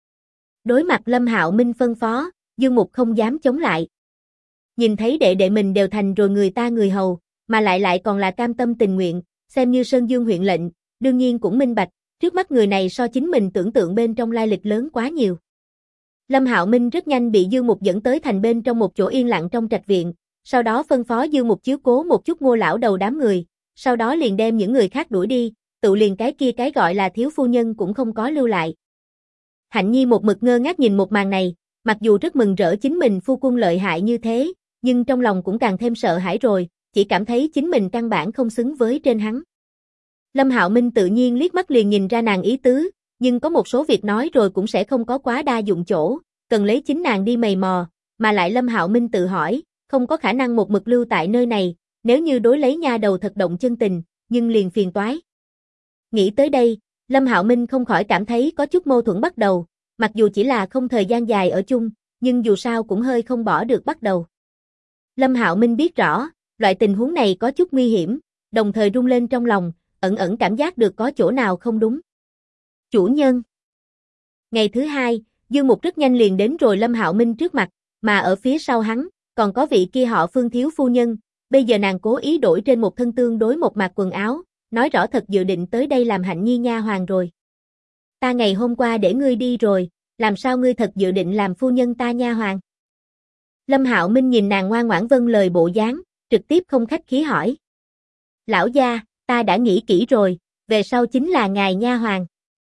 Đối mặt Lâm Hạo Minh phân phó, Dương Mục không dám chống lại. Nhìn thấy đệ đệ mình đều thành rồi người ta người hầu, mà lại còn là cam tâm tình nguyện, xem như Sơn Dương huyện lệnh, đương nhiên cũng minh bạch, trước mắt người này so chính mình tưởng tượng bên trong lai lịch lớn quá nhiều. Lâm Hạo Minh rất nhanh bị Dương Mục dẫn tới thành bên trong một chỗ yên lặng trong trạch viện, sau đó phân phó Dương Mục chiếu cố một chút Ngô lão đầu đám người, sau đó liền đem những người khác đuổi đi, tự liền cái kia cái gọi là thiếu phu nhân cũng không có lưu lại. Hạnh Nhi một mực ngơ ngác nhìn một màn này, mặc dù rất mừng rỡ chính mình phu quân lợi hại như thế, nhưng trong lòng cũng càng thêm sợ hãi rồi, chỉ cảm thấy chính mình căn bản không xứng với trên hắn. Lâm Hạo Minh tự nhiên liếc mắt liền nhìn ra nàng ý tứ, nhưng có một số việc nói rồi cũng sẽ không có quá đa dụng chỗ, cần lấy chính nàng đi mày mò, mà lại Lâm Hạo Minh tự hỏi, không có khả năng một mực lưu tại nơi này, nếu như đối lấy nha đầu thật động chân tình, nhưng liền phiền toái. Nghĩ tới đây, Lâm Hạo Minh không khỏi cảm thấy có chút mâu thuẫn bắt đầu, mặc dù chỉ là không thời gian dài ở chung, nhưng dù sao cũng hơi không bỏ được bắt đầu. Lâm Hạo Minh biết rõ, loại tình huống này có chút nguy hiểm, đồng thời rung lên trong lòng, ẩn ẩn cảm giác được có chỗ nào không đúng. "Chủ nhân." Ngày thứ hai, Dương Mục rất nhanh liền đến rồi Lâm Hạo Minh trước mặt, mà ở phía sau hắn, còn có vị kia họ Phương thiếu phu nhân, bây giờ nàng cố ý đổi trên một thân tương đối một mạc quần áo, nói rõ thật dự định tới đây làm Hạnh Nhi nha hoàn rồi. "Ta ngày hôm qua để ngươi đi rồi, làm sao ngươi thật dự định làm phu nhân ta nha hoàn?" Lâm Hạo Minh nhìn nàng ngoan ngoãn vâng lời bộ dáng, trực tiếp không khách khí hỏi. "Lão gia, ta đã nghĩ kỹ rồi, về sau chính là ngài nha hoàn."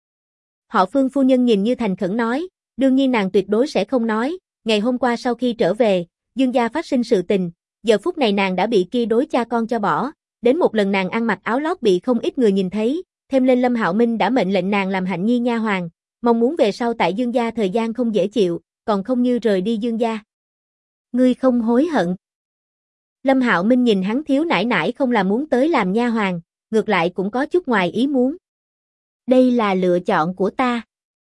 Họ Phương phu nhân nhìn như thành khẩn nói, đương nhiên nàng tuyệt đối sẽ không nói, ngày hôm qua sau khi trở về, Dương gia phát sinh sự tình, giờ phút này nàng đã bị kia đối cha con cho bỏ, đến một lần nàng ăn mặc áo lót bị không ít người nhìn thấy, thêm lên Lâm Hạo Minh đã mệnh lệnh nàng làm Hạnh Nhi nha hoàn, mong muốn về sau tại Dương gia thời gian không dễ chịu, còn không như rời đi Dương gia. "Ngươi không hối hận?" Lâm Hạo Minh nhìn hắn thiếu nải nải không là muốn tới làm nha hoàn, ngược lại cũng có chút ngoài ý muốn. "Đây là lựa chọn của ta."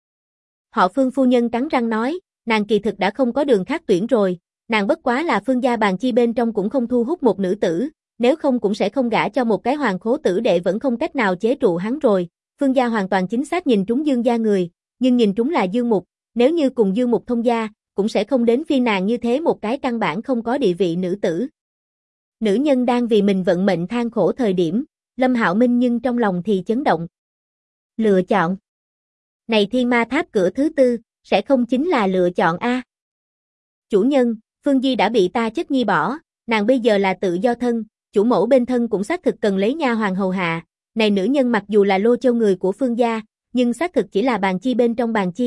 Họ Phương phu nhân cắn răng nói, nàng kỳ thực đã không có đường khác tuyển rồi, nàng bất quá là Phương gia bàn chi bên trong cũng không thu hút một nữ tử, nếu không cũng sẽ không gả cho một cái hoàng khố tử đệ vẫn không cách nào chế trụ hắn rồi. Phương gia hoàn toàn chính xác nhìn trúng Dương gia người, nhưng nhìn trúng là Dương Mục, nếu như cùng Dương Mục thông gia, cũng sẽ không đến phiên nàng như thế một cái căn bản không có địa vị nữ tử. Nữ nhân đang vì mình vận mệnh than khổ thời điểm, Lâm Hạo Minh nhưng trong lòng thì chấn động. Lựa chọn. Này thiên ma tháp cửa thứ tư, sẽ không chính là lựa chọn A. "Chủ nhân, Phương Di đã bị ta chất nhi bỏ, nàng bây giờ là tự do thân, chủ mẫu bên thân cũng xác thực cần lấy nha hoàn hầu hạ. Này nữ nhân mặc dù là Lô Châu người của Phương gia, nhưng xác thực chỉ là bàn chi bên trong bàn chi,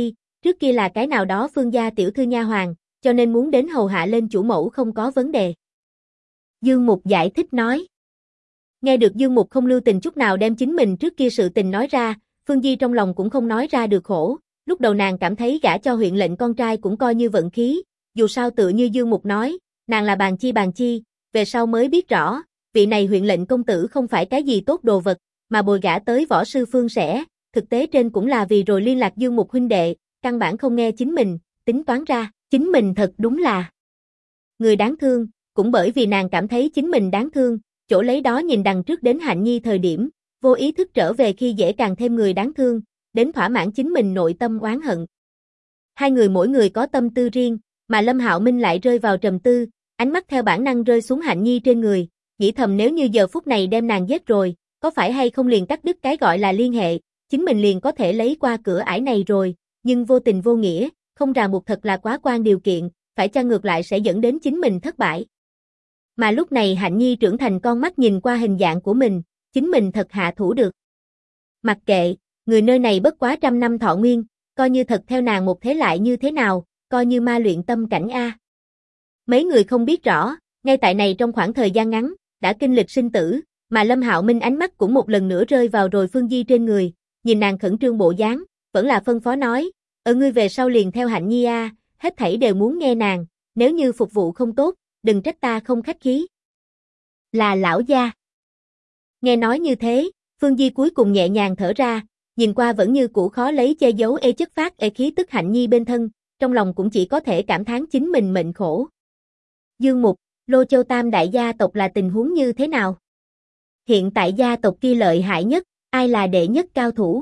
trước kia là cái nào đó Phương gia tiểu thư nha hoàn, cho nên muốn đến hầu hạ lên chủ mẫu không có vấn đề. Dương Mục giải thích nói. Nghe được Dương Mục không lưu tình chút nào đem chính mình trước kia sự tình nói ra, Phương Di trong lòng cũng không nói ra được khổ, lúc đầu nàng cảm thấy gả cho huyện lệnh con trai cũng coi như vận khí, dù sao tự như Dương Mục nói, nàng là bàn chi, về sau mới biết rõ, vị này huyện lệnh công tử không phải cái gì tốt đồ vật, mà bồi gả tới võ sư Phương sẽ, thực tế trên cũng là vì rồi liên lạc Dương Mục huynh đệ, căn bản không nghe chính mình, tính toán ra, chính mình thật đúng là người đáng thương, cũng bởi vì nàng cảm thấy chính mình đáng thương, chỗ lấy đó nhìn đằng trước đến Hạnh Nhi thời điểm, vô ý thức trở về khi dễ càng thêm người đáng thương, đến thỏa mãn chính mình nội tâm oán hận. Hai người mỗi người có tâm tư riêng, mà Lâm Hạo Minh lại rơi vào trầm tư, ánh mắt theo bản năng rơi xuống Hạnh Nhi trên người, nghĩ thầm nếu như giờ phút này đem nàng giết rồi, có phải hay không liền cắt đứt cái gọi là liên hệ, chính mình liền có thể lấy qua cửa ải này rồi, nhưng vô tình vô nghĩa, không ràng buộc thật là quá quan điều kiện, phải chăng ngược lại sẽ dẫn đến chính mình thất bại. Mà lúc này Hạnh Nhi trưởng thành con mắt nhìn qua hình dạng của mình, chính mình thật hạ thủ được. Mặc kệ, người nơi này bất quá 100 năm thọ nguyên, coi như thật theo nàng một thế lại như thế nào, coi như ma luyện tâm cảnh a. Mấy người không biết rõ, ngay tại này trong khoảng thời gian ngắn, đã kinh lịch sinh tử, mà Lâm Hạo Minh ánh mắt cũng một lần nữa rơi vào rồi Phương Di trên người, nhìn nàng khẩn trương bộ dáng, vẫn là phân phó nói, ngươi về sau liền theo Hạnh Nhi a, hết thảy đều muốn nghe nàng, nếu như phục vụ không tốt, đừng trách ta không khách khí. Là lão gia. Nghe nói như thế, Phương Di cuối cùng nhẹ nhàng thở ra, nhìn qua vẫn như cũ khó lấy che giấu chất phát khí tức Hạnh Nhi bên thân, trong lòng cũng chỉ có thể cảm thán chính mình mệnh khổ. Dương Mục, Lô Châu Tam đại gia tộc là tình huống như thế nào? Hiện tại gia tộc kia lợi hại nhất, ai là đệ nhất cao thủ?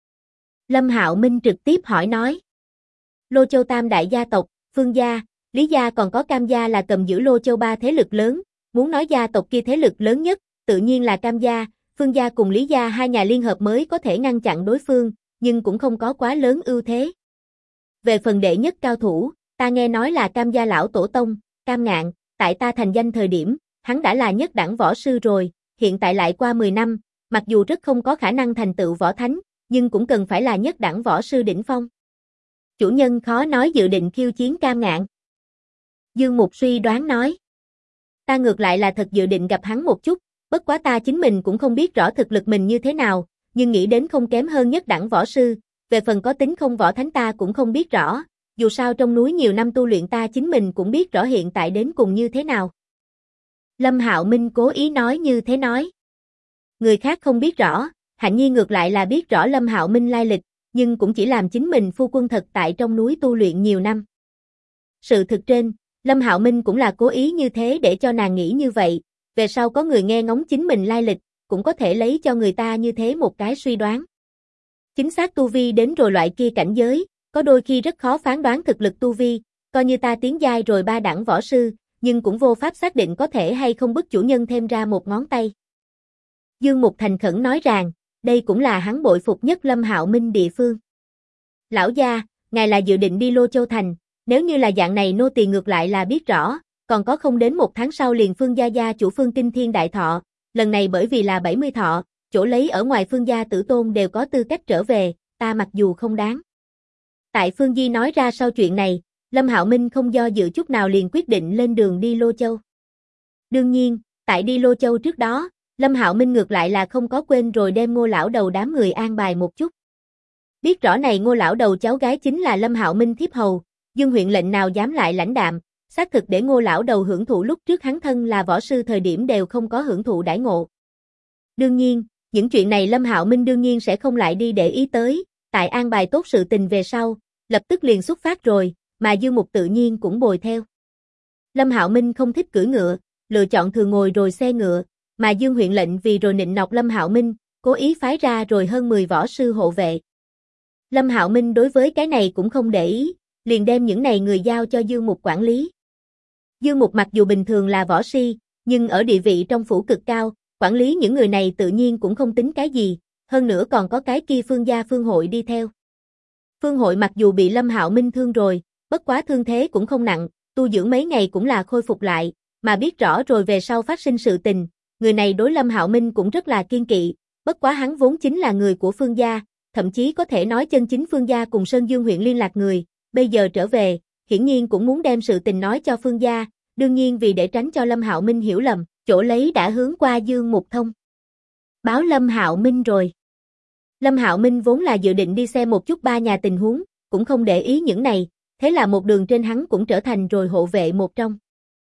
Lâm Hạo Minh trực tiếp hỏi nói. Lô Châu Tam đại gia tộc, Phương gia, Lý gia còn có Cam gia là cầm giữ Lô Châu ba thế lực lớn, muốn nói gia tộc kia thế lực lớn nhất, tự nhiên là Cam gia, Phương gia cùng Lý gia hai nhà liên hợp mới có thể ngăn chặn đối phương, nhưng cũng không có quá lớn ưu thế. Về phần đệ nhất cao thủ, ta nghe nói là Cam gia lão tổ tông, Cam Ngạn, tại ta thành danh thời điểm, hắn đã là nhất đẳng võ sư rồi, hiện tại lại qua 10 năm, mặc dù rất không có khả năng thành tựu võ thánh, nhưng cũng cần phải là nhất đẳng võ sư đỉnh phong. Chủ nhân khó nói dự định khiêu chiến Cam Ngạn. Dương Mục suy đoán nói. Ta ngược lại là thật dự định gặp hắn một chút, bất quá ta chính mình cũng không biết rõ thực lực mình như thế nào, nhưng nghĩ đến không kém hơn nhất đẳng võ sư, về phần có tính không võ thánh ta cũng không biết rõ, dù sao trong núi nhiều năm tu luyện ta chính mình cũng biết rõ hiện tại đến cùng như thế nào. Lâm Hạo Minh cố ý nói như thế nói. Người khác không biết rõ, Hạnh Nhi ngược lại là biết rõ Lâm Hạo Minh lai lịch, nhưng cũng chỉ làm chính mình phu quân thật tại trong núi tu luyện nhiều năm. Sự thực trên, Lâm Hạo Minh cũng là cố ý như thế để cho nàng nghĩ như vậy, về sau có người nghe ngóng chính mình lai lịch, cũng có thể lấy cho người ta như thế một cái suy đoán. Chính xác tu vi đến rồi loại kia cảnh giới, có đôi khi rất khó phán đoán thực lực tu vi, coi như ta tiến giai rồi 3 đẳng võ sư, nhưng cũng vô pháp xác định có thể hay không bức chủ nhân thêm ra một ngón tay. Dương Mục thành khẩn nói rằng, đây cũng là hắn bội phục nhất Lâm Hạo Minh địa phương. Lão gia, ngài là dự định đi Lô Châu Thành, nếu như là dạng này nô tỳ ngược lại là biết rõ, còn có không đến 1 tháng sau liền Phương gia chủ Phương Kinh Thiên đại thọ, lần này bởi vì là 70 thọ, chỗ lấy ở ngoài Phương gia tử tôn đều có tư cách trở về, ta mặc dù không đáng. Tại Phương Di nói ra sau chuyện này, Lâm Hạo Minh không do dự chút nào liền quyết định lên đường đi Lô Châu. Đương nhiên, tại đi Lô Châu trước đó, Lâm Hạo Minh ngược lại là không có quên rồi đem Ngô lão đầu đám người an bài một chút. Biết rõ này Ngô lão đầu cháu gái chính là Lâm Hạo Minh thiếp hầu, Dương huyện lệnh nào dám lại lãnh đạm, xác thực để Ngô lão đầu hưởng thụ lúc trước hắn thân là võ sư thời điểm đều không có hưởng thụ đãi ngộ. Đương nhiên, những chuyện này Lâm Hạo Minh đương nhiên sẽ không lại đi để ý tới, tại an bài tốt sự tình về sau, lập tức liền xuất phát rồi, mà Dương Mục tự nhiên cũng bồi theo. Lâm Hạo Minh không thích cưỡi ngựa, lựa chọn thường ngồi rồi xe ngựa, mà Dương huyện lệnh vì rồi nịnh nọt Lâm Hạo Minh, cố ý phái ra rồi hơn 10 võ sư hộ vệ. Lâm Hạo Minh đối với cái này cũng không để ý, liền đem những này người giao cho Dương Mục quản lý. Dương Mục mặc dù bình thường là võ si, nhưng ở địa vị trong phủ cực cao, quản lý những người này tự nhiên cũng không tính cái gì, hơn nữa còn có cái kia Phương gia Phương hội đi theo. Phương hội mặc dù bị Lâm Hạo Minh thương rồi, bất quá thương thế cũng không nặng, tu dưỡng mấy ngày cũng là khôi phục lại, mà biết rõ rồi về sau phát sinh sự tình, người này đối Lâm Hạo Minh cũng rất là kiên kỵ, bất quá hắn vốn chính là người của Phương gia, thậm chí có thể nói chân chính Phương gia cùng Sơn Dương huyện liên lạc người, bây giờ trở về, hiển nhiên cũng muốn đem sự tình nói cho Phương gia, đương nhiên vì để tránh cho Lâm Hạo Minh hiểu lầm, chỗ lấy đã hướng qua Dương Mục thông. Báo Lâm Hạo Minh rồi. Lâm Hạo Minh vốn là dự định đi xem một chút ba nhà tình huống, cũng không để ý những này, thế là một đường trên hắn cũng trở thành rồi hộ vệ một trong.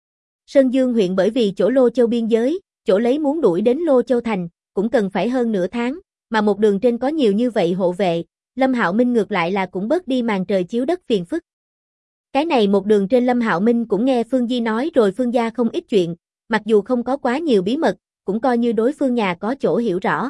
Sơn Dương huyện bởi vì chỗ Lô Châu biên giới, chỗ lấy muốn đuổi đến Lô Châu thành, cũng cần phải hơn nửa tháng, mà một đường trên có nhiều như vậy hộ vệ, Lâm Hạo Minh ngược lại là cũng bớt đi màn trời chiếu đất phiền phức. Cái này một đường trên Lâm Hạo Minh cũng nghe Phương Di nói rồi Phương gia không ít chuyện, mặc dù không có quá nhiều bí mật, cũng coi như đối phương nhà có chỗ hiểu rõ.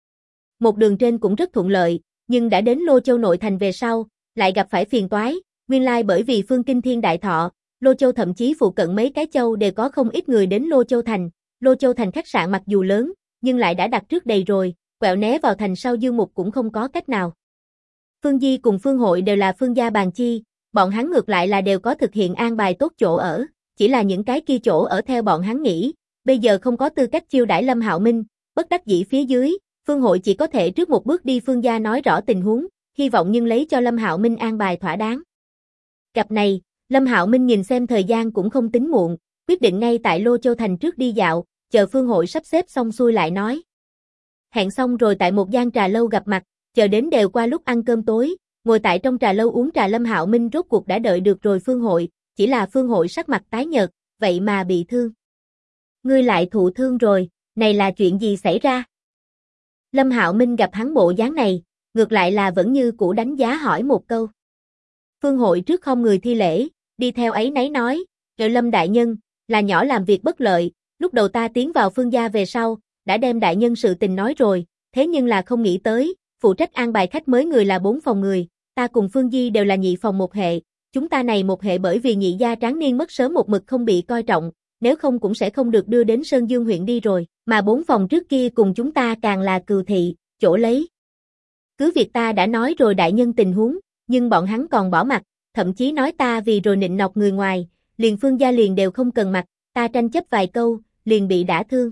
Một đường trên cũng rất thuận lợi, nhưng đã đến Lô Châu nội thành về sau, lại gặp phải phiền toái, nguyên lai bởi vì phương kinh thiên đại thọ, Lô Châu thậm chí phụ cận mấy cái châu đều có không ít người đến Lô Châu thành khách sạn mặc dù lớn, nhưng lại đã đặt trước đầy rồi, quẹo né vào thành sau Dương Mục cũng không có cách nào. Phương Di cùng Phương Hội đều là Phương gia bàn chi, bọn hắn ngược lại là đều có thực hiện an bài tốt chỗ ở, chỉ là những cái kia chỗ ở theo bọn hắn nghĩ, bây giờ không có tư cách chiêu đãi Lâm Hạo Minh, bất đắc dĩ phía dưới, Phương Hội chỉ có thể trước một bước đi Phương gia nói rõ tình huống, hy vọng nhưng lấy cho Lâm Hạo Minh an bài thỏa đáng. Cặp này, Lâm Hạo Minh nhìn xem thời gian cũng không tính muộn, quyết định ngay tại Lô Châu thành trước đi dạo, chờ Phương Hội sắp xếp xong xuôi lại nói. Hẹn xong rồi tại một gian trà lâu gặp mặt, chờ đến đều qua lúc ăn cơm tối, ngồi tại trong trà lâu uống trà Lâm Hạo Minh rốt cuộc đã đợi được rồi Phương Hội, chỉ là Phương Hội sắc mặt tái nhợt, vậy mà bị thương. Ngươi lại thụ thương rồi, này là chuyện gì xảy ra? Lâm Hạo Minh gặp hắn bộ dáng này, ngược lại là vẫn như cũ đánh giá hỏi một câu. Phương Hội trước không người thi lễ, đi theo ấy nấy nói, Lâm đại nhân, là nhỏ làm việc bất lợi, lúc đầu ta tiến vào Phương gia về sau, đã đem đại nhân sự tình nói rồi, thế nhưng là không nghĩ tới, phụ trách an bài khách mới người là 4 phòng người, ta cùng Phương Di đều là nhị phòng một hệ, chúng ta này một hệ bởi vì nhị gia tráng niên mất sớm một mực không bị coi trọng, nếu không cũng sẽ không được đưa đến Sơn Dương huyện đi rồi, mà 4 phòng trước kia cùng chúng ta càng là cừu thị, chỗ lấy. Cứ việc ta đã nói rồi đại nhân tình huống, nhưng bọn hắn còn bỏ mặt, thậm chí nói ta vì rồi nịnh nọt người ngoài, liền Phương gia liền đều không cần mặt, ta tranh chấp vài câu, liền bị đả thương.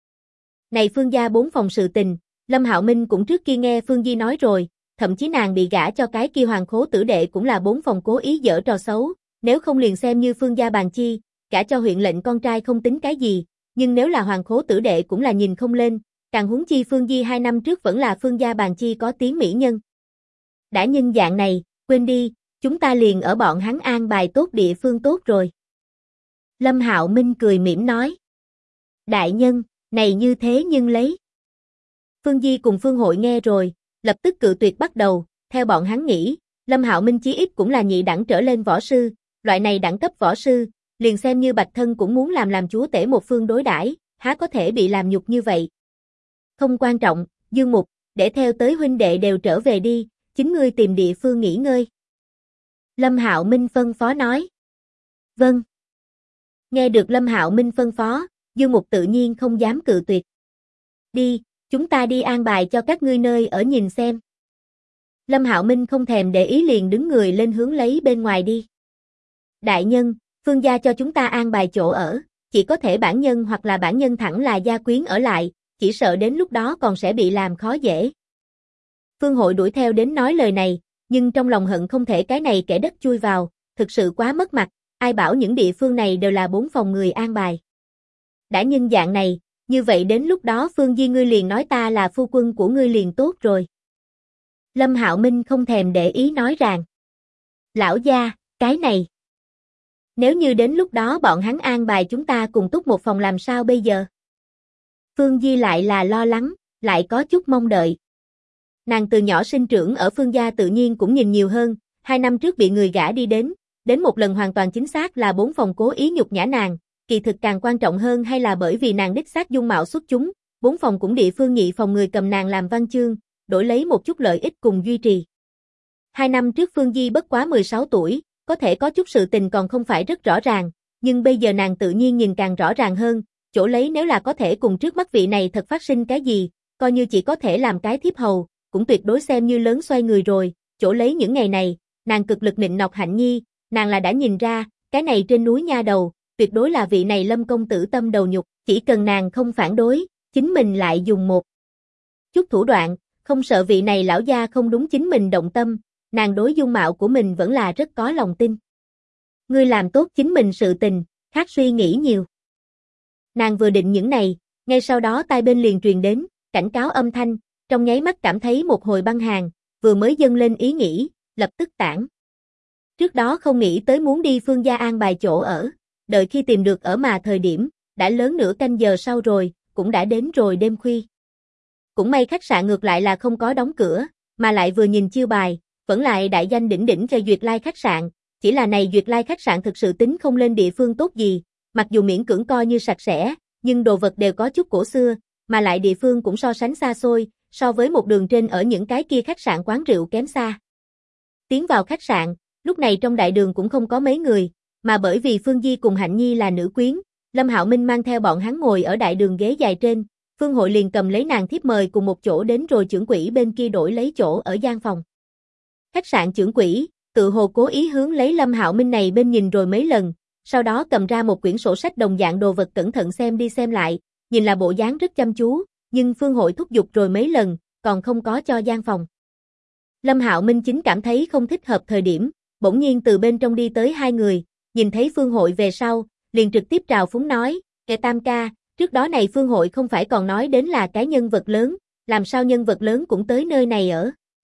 Này Phương gia 4 phòng sự tình, Lâm Hạo Minh cũng trước kia nghe Phương Di nói rồi, thậm chí nàng bị gả cho cái kia hoàng khố tử đệ cũng là 4 phòng cố ý giở trò xấu, nếu không liền xem như Phương gia bàn chi, gả cho huyện lệnh con trai không tính cái gì, nhưng nếu là hoàng khố tử đệ cũng là nhìn không lên, càng huống chi Phương Di 2 năm trước vẫn là Phương gia bàn chi có tiếng mỹ nhân. Đã nhân dạng này, quên đi, chúng ta liền ở bọn hắn an bài tốt địa phương tốt rồi. Lâm Hạo Minh cười mỉm nói. Đại nhân, này như thế nhưng lấy. Phương Di cùng Phương Hội nghe rồi, lập tức cự tuyệt bắt đầu, theo bọn hắn nghĩ, Lâm Hạo Minh chí ít cũng là nhị đẳng trở lên võ sư, loại này đẳng cấp võ sư, liền xem như Bạch Thân cũng muốn làm chúa tể một phương đối đãi, há có thể bị làm nhục như vậy. Không quan trọng, Dương Mục, để theo tới huynh đệ đều trở về đi, chính ngươi tìm địa phương nghỉ ngơi. Lâm Hạo Minh phân phó nói. Vâng. Nghe được Lâm Hạo Minh phân phó, Dương Mục tự nhiên không dám cự tuyệt. Đi, chúng ta đi an bài cho các ngươi nơi ở nhìn xem. Lâm Hạo Minh không thèm để ý liền đứng người lên hướng lấy bên ngoài đi. Đại nhân, Phương gia cho chúng ta an bài chỗ ở, chỉ có thể bản nhân hoặc là bản nhân thẳng là gia quyến ở lại, chỉ sợ đến lúc đó còn sẽ bị làm khó dễ. Phương Hội đuổi theo đến nói lời này, nhưng trong lòng hận không thể cái này kẻ đất chui vào, thực sự quá mất mặt, ai bảo những địa phương này đều là 4 phòng người an bài. Đã nhân dạng này, như vậy đến lúc đó Phương Di ngươi liền nói ta là phu quân của ngươi liền tốt rồi. Lâm Hạo Minh không thèm để ý nói rằng. Lão gia, cái này. Nếu như đến lúc đó bọn hắn an bài chúng ta cùng túc một phòng làm sao bây giờ? Phương Di lại là lo lắng, lại có chút mong đợi. Nàng từ nhỏ sinh trưởng ở Phương gia tự nhiên cũng nhìn nhiều hơn, 2 năm trước bị người gả đi đến một lần hoàn toàn chính xác là 4 phòng cố ý nhục nhã nàng, kỳ thực càng quan trọng hơn hay là bởi vì nàng đích xác dung mạo xuất chúng, 4 phòng cũng địa phương nhị phòng người cầm nàng làm văn chương, đổi lấy một chút lợi ích cùng duy trì. 2 năm trước Phương Di bất quá 16 tuổi, có thể có chút sự tình còn không phải rất rõ ràng, nhưng bây giờ nàng tự nhiên nhìn càng rõ ràng hơn, chỗ lấy nếu là có thể cùng trước mắt vị này thật phát sinh cái gì, coi như chỉ có thể làm cái thiếp hầu, cũng tuyệt đối xem như lớn xoay người rồi, chỗ lấy những ngày này, nàng cực lực nịnh nọt Hạnh Nhi, nàng là đã nhìn ra, cái này trên núi nha đầu, tuyệt đối là vị này Lâm công tử tâm đầu nhục, chỉ cần nàng không phản đối, chính mình lại dùng một chút thủ đoạn, không sợ vị này lão gia không đúng chính mình động tâm, nàng đối dung mạo của mình vẫn là rất có lòng tin. Ngươi làm tốt chính mình sự tình, khác suy nghĩ nhiều. Nàng vừa định những này, ngay sau đó tai bên liền truyền đến, cảnh cáo âm thanh, trong nháy mắt cảm thấy một hồi băng hàn, vừa mới dâng lên ý nghĩ, lập tức tản. Trước đó không nghĩ tới muốn đi Phương gia an bài chỗ ở, đợi khi tìm được ở mà thời điểm, đã lớn nửa canh giờ sau rồi, cũng đã đến rồi đêm khuya. Cũng may khách sạn ngược lại là không có đóng cửa, mà lại vừa nhìn chiêu bài, vẫn lại đại danh đỉnh đỉnh về Duyệt Lai khách sạn, chỉ là này Duyệt Lai khách sạn thực sự tính không lên địa phương tốt gì, mặc dù miễn cưỡng coi như sạch sẽ, nhưng đồ vật đều có chút cổ xưa, mà lại địa phương cũng so sánh xa xôi, so với một đường trên ở những cái kia khách sạn quán rượu kém xa. Tiến vào khách sạn, lúc này trong đại đường cũng không có mấy người, mà bởi vì Phương Di cùng Hạnh Nhi là nữ quyến, Lâm Hạo Minh mang theo bọn hắn ngồi ở đại đường ghế dài trên, Phương Hội liền cầm lấy nàng thiếp mời cùng một chỗ đến rồi trưởng quỹ bên kia đổi lấy chỗ ở gian phòng. Khách sạn trưởng quỹ, tự hồ cố ý hướng lấy Lâm Hạo Minh này bên nhìn rồi mấy lần, sau đó cầm ra một quyển sổ sách đồng dạng đồ vật cẩn thận xem đi xem lại, nhìn là bộ dáng rất chăm chú, nhưng Phương Hội thúc giục rồi mấy lần, còn không có cho gian phòng. Lâm Hạo Minh chính cảm thấy không thích hợp thời điểm, bỗng nhiên từ bên trong đi tới hai người, nhìn thấy Phương Hội về sau, liền trực tiếp trào phúng nói, kẻ Tam ca, trước đó này Phương Hội không phải còn nói đến là cái nhân vật lớn, làm sao nhân vật lớn cũng tới nơi này ở.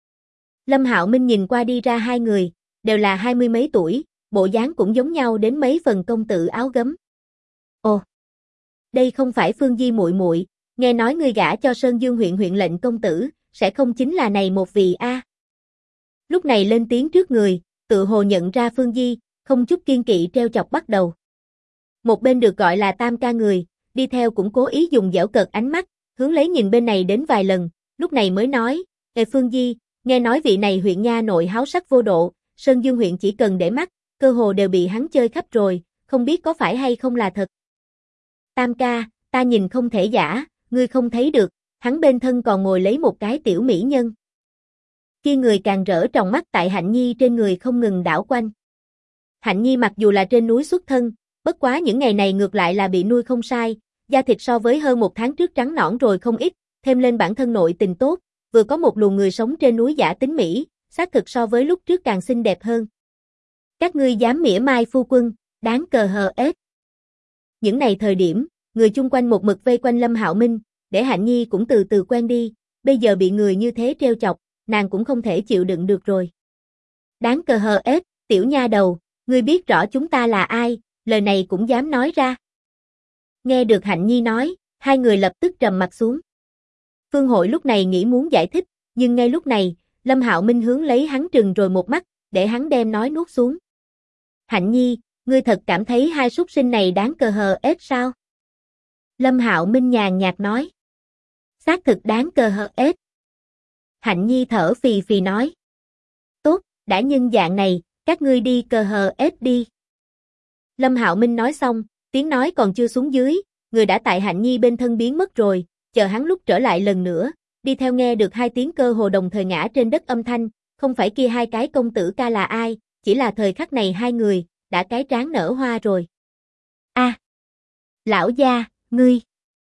Lâm Hạo Minh nhìn qua đi ra hai người, đều là 20 mấy tuổi, bộ dáng cũng giống nhau đến mấy phần công tử áo gấm. Ồ, đây không phải Phương Di muội muội, nghe nói ngươi gả cho Sơn Dương huyện lệnh công tử, sẽ không chính là này một vị a? Lúc này lên tiếng trước người, tự hồ nhận ra Phương Di, không chút kiên kỵ treo chọc bắt đầu. Một bên được gọi là Tam ca người, đi theo cũng cố ý dùng giễu cợt ánh mắt, hướng lấy nhìn bên này đến vài lần, lúc này mới nói, Ê Phương Di, nghe nói vị này huyện nha nội háo sắc vô độ, Sơn Dương huyện chỉ cần để mắt, cơ hồ đều bị hắn chơi khắp rồi, không biết có phải hay không là thật. Tam ca, ta nhìn không thể giả, ngươi không thấy được, hắn bên thân còn ngồi lấy một cái tiểu mỹ nhân. Khi người càng rỡ trong mắt tại Hạnh Nhi trên người không ngừng đảo quanh. Hạnh Nhi mặc dù là trên núi xuất thân, bất quá những ngày này ngược lại là bị nuôi không sai, da thịt so với hơn một tháng trước trắng nõn rồi không ít, thêm lên bản thân nội tình tốt, vừa có một luồng người sống trên núi giả tính Mỹ, xác thực so với lúc trước càng xinh đẹp hơn. Các ngươi dám mỉa mai phu quân, đáng cờ hờ ết. Những này thời điểm, người chung quanh một mực vây quanh Lâm Hạo Minh, để Hạnh Nhi cũng từ từ quen đi, bây giờ bị người như thế trêu chọc, nàng cũng không thể chịu đựng được rồi. Đáng cờ hờ ết, tiểu nha đầu, ngươi biết rõ chúng ta là ai, lời này cũng dám nói ra. Nghe được Hạnh Nhi nói, hai người lập tức trầm mặt xuống. Phương Hội lúc này nghĩ muốn giải thích, nhưng ngay lúc này, Lâm Hạo Minh hướng lấy hắn trừng rồi một mắt, để hắn đem nói nuốt xuống. Hạnh Nhi, ngươi thật cảm thấy hai súc sinh này đáng cờ hờ ết sao? Lâm Hạo Minh nhàn nhạt nói. Xác thực đáng cờ hờ ết. Hạnh Nhi thở phì phì nói. Tốt, đã nhân dạng này, các ngươi đi cờ hờ ết đi. Lâm Hạo Minh nói xong, tiếng nói còn chưa xuống dưới, người đã tại Hạnh Nhi bên thân biến mất rồi, chờ hắn lúc trở lại lần nữa, đi theo nghe được hai tiếng cơ hồ đồng thời ngã trên đất âm thanh, không phải kia hai cái công tử ca là ai, chỉ là thời khắc này hai người, đã cái trán nở hoa rồi. A, lão gia, ngươi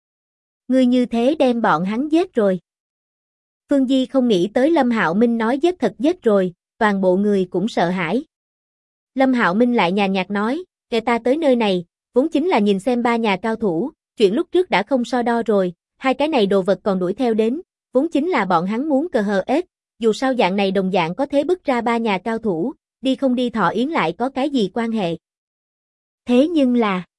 như thế đem bọn hắn giết rồi. Phương Di không nghĩ tới Lâm Hạo Minh nói giết thật giết rồi, toàn bộ người cũng sợ hãi. Lâm Hạo Minh lại nhàn nhạt nói, kẻ ta tới nơi này, vốn chính là nhìn xem ba nhà cao thủ, chuyện lúc trước đã không so đo rồi, hai cái này đồ vật còn đuổi theo đến, vốn chính là bọn hắn muốn cờ hờ ết, dù sao dạng này đồng dạng có thế bức ra ba nhà cao thủ, đi không đi Thọ Yến lại có cái gì quan hệ. Thế nhưng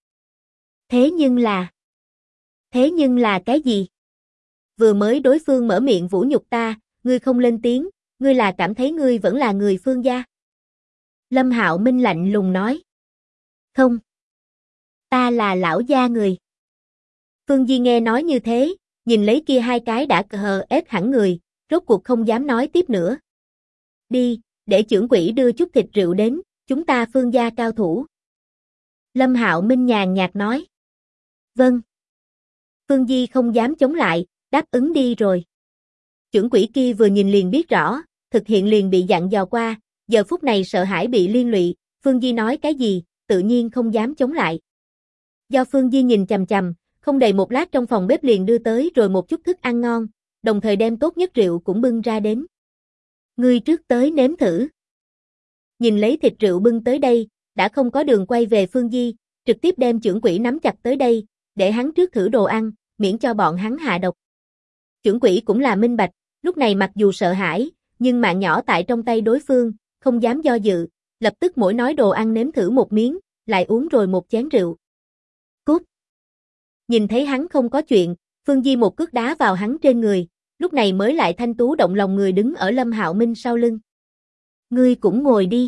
là cái gì? Vừa mới đối phương mở miệng vũ nhục ta, ngươi không lên tiếng, ngươi là cảm thấy ngươi vẫn là người Phương gia. Lâm Hạo Minh lạnh lùng nói. Không. Ta là lão gia người. Phương Di nghe nói như thế, nhìn lấy kia hai cái đã cờ hờ ết hẳn người, rốt cuộc không dám nói tiếp nữa. Đi, để trưởng quỹ đưa chút thịt rượu đến, chúng ta Phương gia cao thủ. Lâm Hạo Minh nhàn nhạt nói. Vâng. Phương Di không dám chống lại, đáp ứng đi rồi. Trưởng quỹ kia vừa nhìn liền biết rõ, thực hiện liền bị dặn dò qua, giờ phút này sợ hãi bị liên lụy, Phương Di nói cái gì, tự nhiên không dám chống lại. Do Phương Di nhìn chằm chằm, không đầy một lát trong phòng bếp liền đưa tới rồi một chút thức ăn ngon, đồng thời đem tốt nhất rượu cũng bưng ra đến. Ngươi trước tới nếm thử. Nhìn lấy thịt rượu bưng tới đây, đã không có đường quay về Phương Di, trực tiếp đem chưởng quỷ nắm chặt tới đây, để hắn trước thử đồ ăn, miễn cho bọn hắn hạ độc. Chưởng quỷ cũng là minh bạch, lúc này mặc dù sợ hãi, nhưng mạng nhỏ tại trong tay đối phương, không dám do dự, lập tức mỗi nói đồ ăn nếm thử một miếng, lại uống rồi một chén rượu. Cút! Nhìn thấy hắn không có chuyện, Phương Di một cước đá vào hắn trên người, lúc này mới lại thanh tú động lòng người đứng ở Lâm Hạo Minh sau lưng. Ngươi cũng ngồi đi.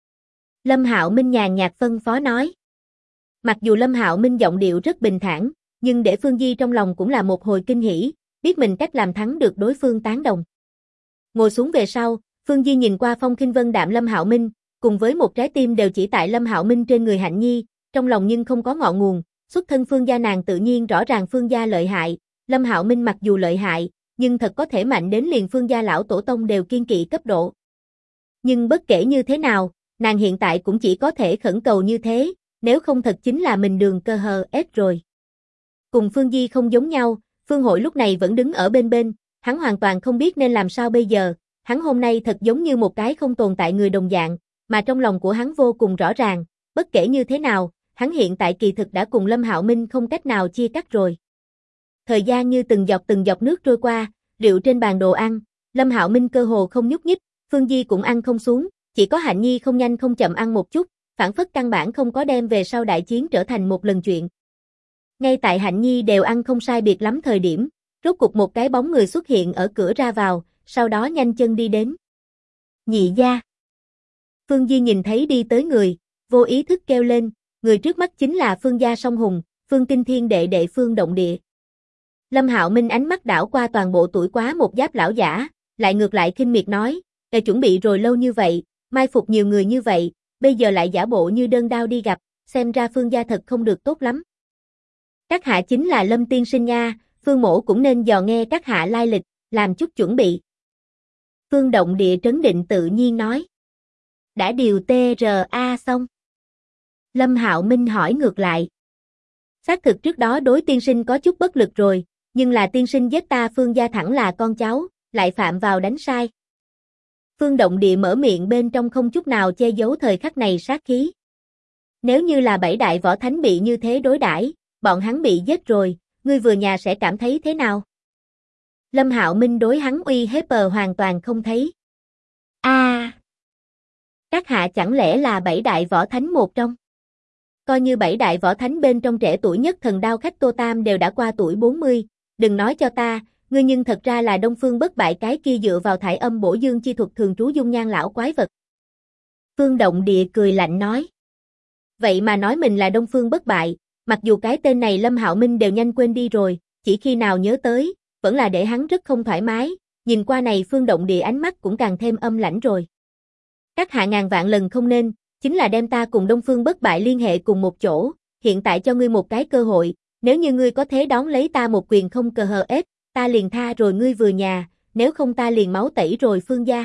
Lâm Hạo Minh nhàn nhạt phân phó nói. Mặc dù Lâm Hạo Minh giọng điệu rất bình thản, nhưng để Phương Di trong lòng cũng là một hồi kinh hỉ, biết mình cách làm thắng được đối phương tán đồng. Ngồi xuống về sau, Phương Di nhìn qua phong khinh vân đạm Lâm Hạo Minh, cùng với một trái tim đều chỉ tại Lâm Hạo Minh trên người Hạnh Nhi, trong lòng nhưng không có ngọn nguồn, xuất thân Phương gia nàng tự nhiên rõ ràng Phương gia lợi hại, Lâm Hạo Minh mặc dù lợi hại, nhưng thật có thể mạnh đến liền Phương gia lão tổ tông đều kiên kỵ cấp độ. Nhưng bất kể như thế nào, nàng hiện tại cũng chỉ có thể khẩn cầu như thế, nếu không thật chính là mình đường cơ hờ ết rồi. Cùng Phương Di không giống nhau, Phương Hội lúc này vẫn đứng ở bên bên, hắn hoàn toàn không biết nên làm sao bây giờ, hắn hôm nay thật giống như một cái không tồn tại người đồng dạng, mà trong lòng của hắn vô cùng rõ ràng, bất kể như thế nào, hắn hiện tại kỳ thực đã cùng Lâm Hạo Minh không cách nào chia cắt rồi. Thời gian như từng giọt nước trôi qua, rượu trên bàn đồ ăn, Lâm Hạo Minh cơ hồ không nhúc nhích, Phương Di cũng ăn không xuống, chỉ có Hạnh Nhi không nhanh không chậm ăn một chút, phản phất căn bản không có đem về sau đại chiến trở thành một lần chuyện. Ngay tại Hạnh Nhi đều ăn không sai biệt lắm thời điểm, rốt cục một cái bóng người xuất hiện ở cửa ra vào, sau đó nhanh chân đi đến. Nhị gia. Phương Di nhìn thấy đi tới người, vô ý thức kêu lên, người trước mắt chính là Phương gia Song Hùng, Phương Kinh Thiên đệ đệ Phương Động Địa. Lâm Hạo Minh ánh mắt đảo qua toàn bộ tuổi quá một giáp lão giả, lại ngược lại khinh miệt nói, "Đã chuẩn bị rồi lâu như vậy, mai phục nhiều người như vậy, bây giờ lại giả bộ như đơn đao đi gặp, xem ra Phương gia thật không được tốt lắm." Các hạ chính là Lâm tiên sinh nha, Phương mỗ cũng nên dò nghe các hạ lai lịch, làm chút chuẩn bị. Phương Động Địa trấn định tự nhiên nói. Đã điều TRA xong. Lâm Hạo Minh hỏi ngược lại. Xác thực trước đó đối tiên sinh có chút bất lực rồi, nhưng là tiên sinh giết ta Phương gia thẳng là con cháu, lại phạm vào đánh sai. Phương Động Địa mở miệng bên trong không chút nào che giấu thời khắc này sát khí. Nếu như là bảy đại võ thánh bị như thế đối đãi, bọn hắn bị giết rồi, ngươi vừa nhà sẽ cảm thấy thế nào? Lâm Hạo Minh đối hắn uy hiếp hoàn toàn không thấy. Các hạ chẳng lẽ là bảy đại võ thánh một trong? Coi như bảy đại võ thánh bên trong trẻ tuổi nhất Thần Đao khách Tô Tam đều đã qua tuổi 40, đừng nói cho ta, ngươi nhưng thật ra là Đông Phương Bất Bại cái kia dựa vào thải âm bổ dương chi thuật thường trú dung nhan lão quái vật. Phương Động Địa cười lạnh nói. Vậy mà nói mình là Đông Phương Bất Bại, mặc dù cái tên này Lâm Hạo Minh đều nhanh quên đi rồi, chỉ khi nào nhớ tới, vẫn là để hắn rất không thoải mái, nhìn qua này Phương Động Địa ánh mắt cũng càng thêm âm lãnh rồi. Các hạ ngàn vạn lần không nên, chính là đem ta cùng Đông Phương Bất Bại liên hệ cùng một chỗ, hiện tại cho ngươi một cái cơ hội, nếu như ngươi có thế đón lấy ta một quyền không cờ hờ ép, ta liền tha rồi ngươi vừa nhà, nếu không ta liền máu tẩy rồi Phương gia.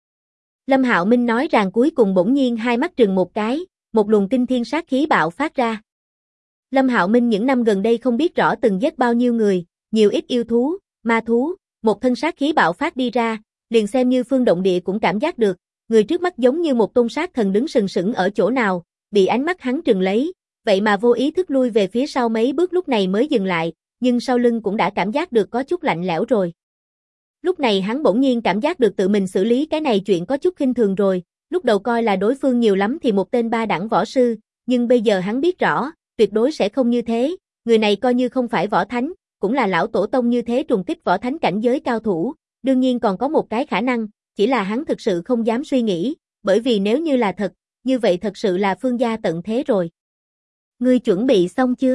Lâm Hạo Minh nói rằng cuối cùng bỗng nhiên hai mắt trừng một cái, một luồng kinh thiên sát khí bạo phát ra. Lâm Hạo Minh những năm gần đây không biết rõ từng giết bao nhiêu người, nhiều ít yêu thú, ma thú, một thân sát khí bạo phát đi ra, liền xem như Phương Động Địa cũng cảm giác được, người trước mắt giống như một tôn sát thần đứng sừng sững ở chỗ nào, bị ánh mắt hắn trừng lấy, vậy mà vô ý thức lui về phía sau mấy bước lúc này mới dừng lại, nhưng sau lưng cũng đã cảm giác được có chút lạnh lẽo rồi. Lúc này hắn bỗng nhiên cảm giác được tự mình xử lý cái này chuyện có chút khinh thường rồi, lúc đầu coi là đối phương nhiều lắm thì một tên ba đẳng võ sư, nhưng bây giờ hắn biết rõ, tuyệt đối sẽ không như thế, người này coi như không phải võ thánh, cũng là lão tổ tông như thế trùng kích võ thánh cảnh giới cao thủ, đương nhiên còn có một cái khả năng, chỉ là hắn thực sự không dám suy nghĩ, bởi vì nếu như là thật, như vậy thật sự là Phương gia tận thế rồi. Ngươi chuẩn bị xong chưa?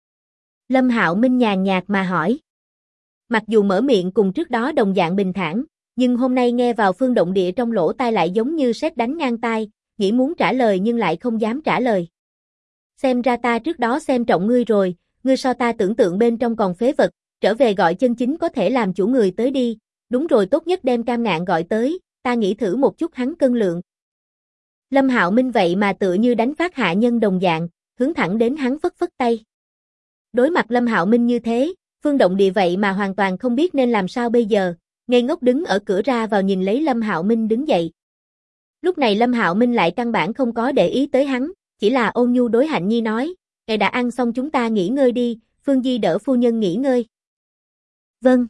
Lâm Hạo Minh nhàn nhạt mà hỏi. Mặc dù mở miệng cùng trước đó đồng dạng bình thản, nhưng hôm nay nghe vào Phương Động Địa trong lỗ tai lại giống như sét đánh ngang tai, nghĩ muốn trả lời nhưng lại không dám trả lời. Xem ra ta trước đó xem trọng ngươi rồi, ngươi so ta tưởng tượng bên trong còn phế vật, trở về gọi chân chính có thể làm chủ người tới đi, đúng rồi tốt nhất đem Cam Ngạn gọi tới, ta nghĩ thử một chút hắn cân lượng. Lâm Hạo Minh vậy mà tựa như đánh phát hạ nhân đồng dạng, hướng thẳng đến hắn phất phất tay. Đối mặt Lâm Hạo Minh như thế, Phương Động Địa vậy mà hoàn toàn không biết nên làm sao bây giờ, ngây ngốc đứng ở cửa ra vào nhìn lấy Lâm Hạo Minh đứng dậy. Lúc này Lâm Hạo Minh lại căn bản không có để ý tới hắn, chỉ là ôn nhu đối Hạnh Nhi nói, ngài đã ăn xong chúng ta nghỉ ngơi đi, Phương Di đỡ phu nhân nghỉ ngơi. Vâng.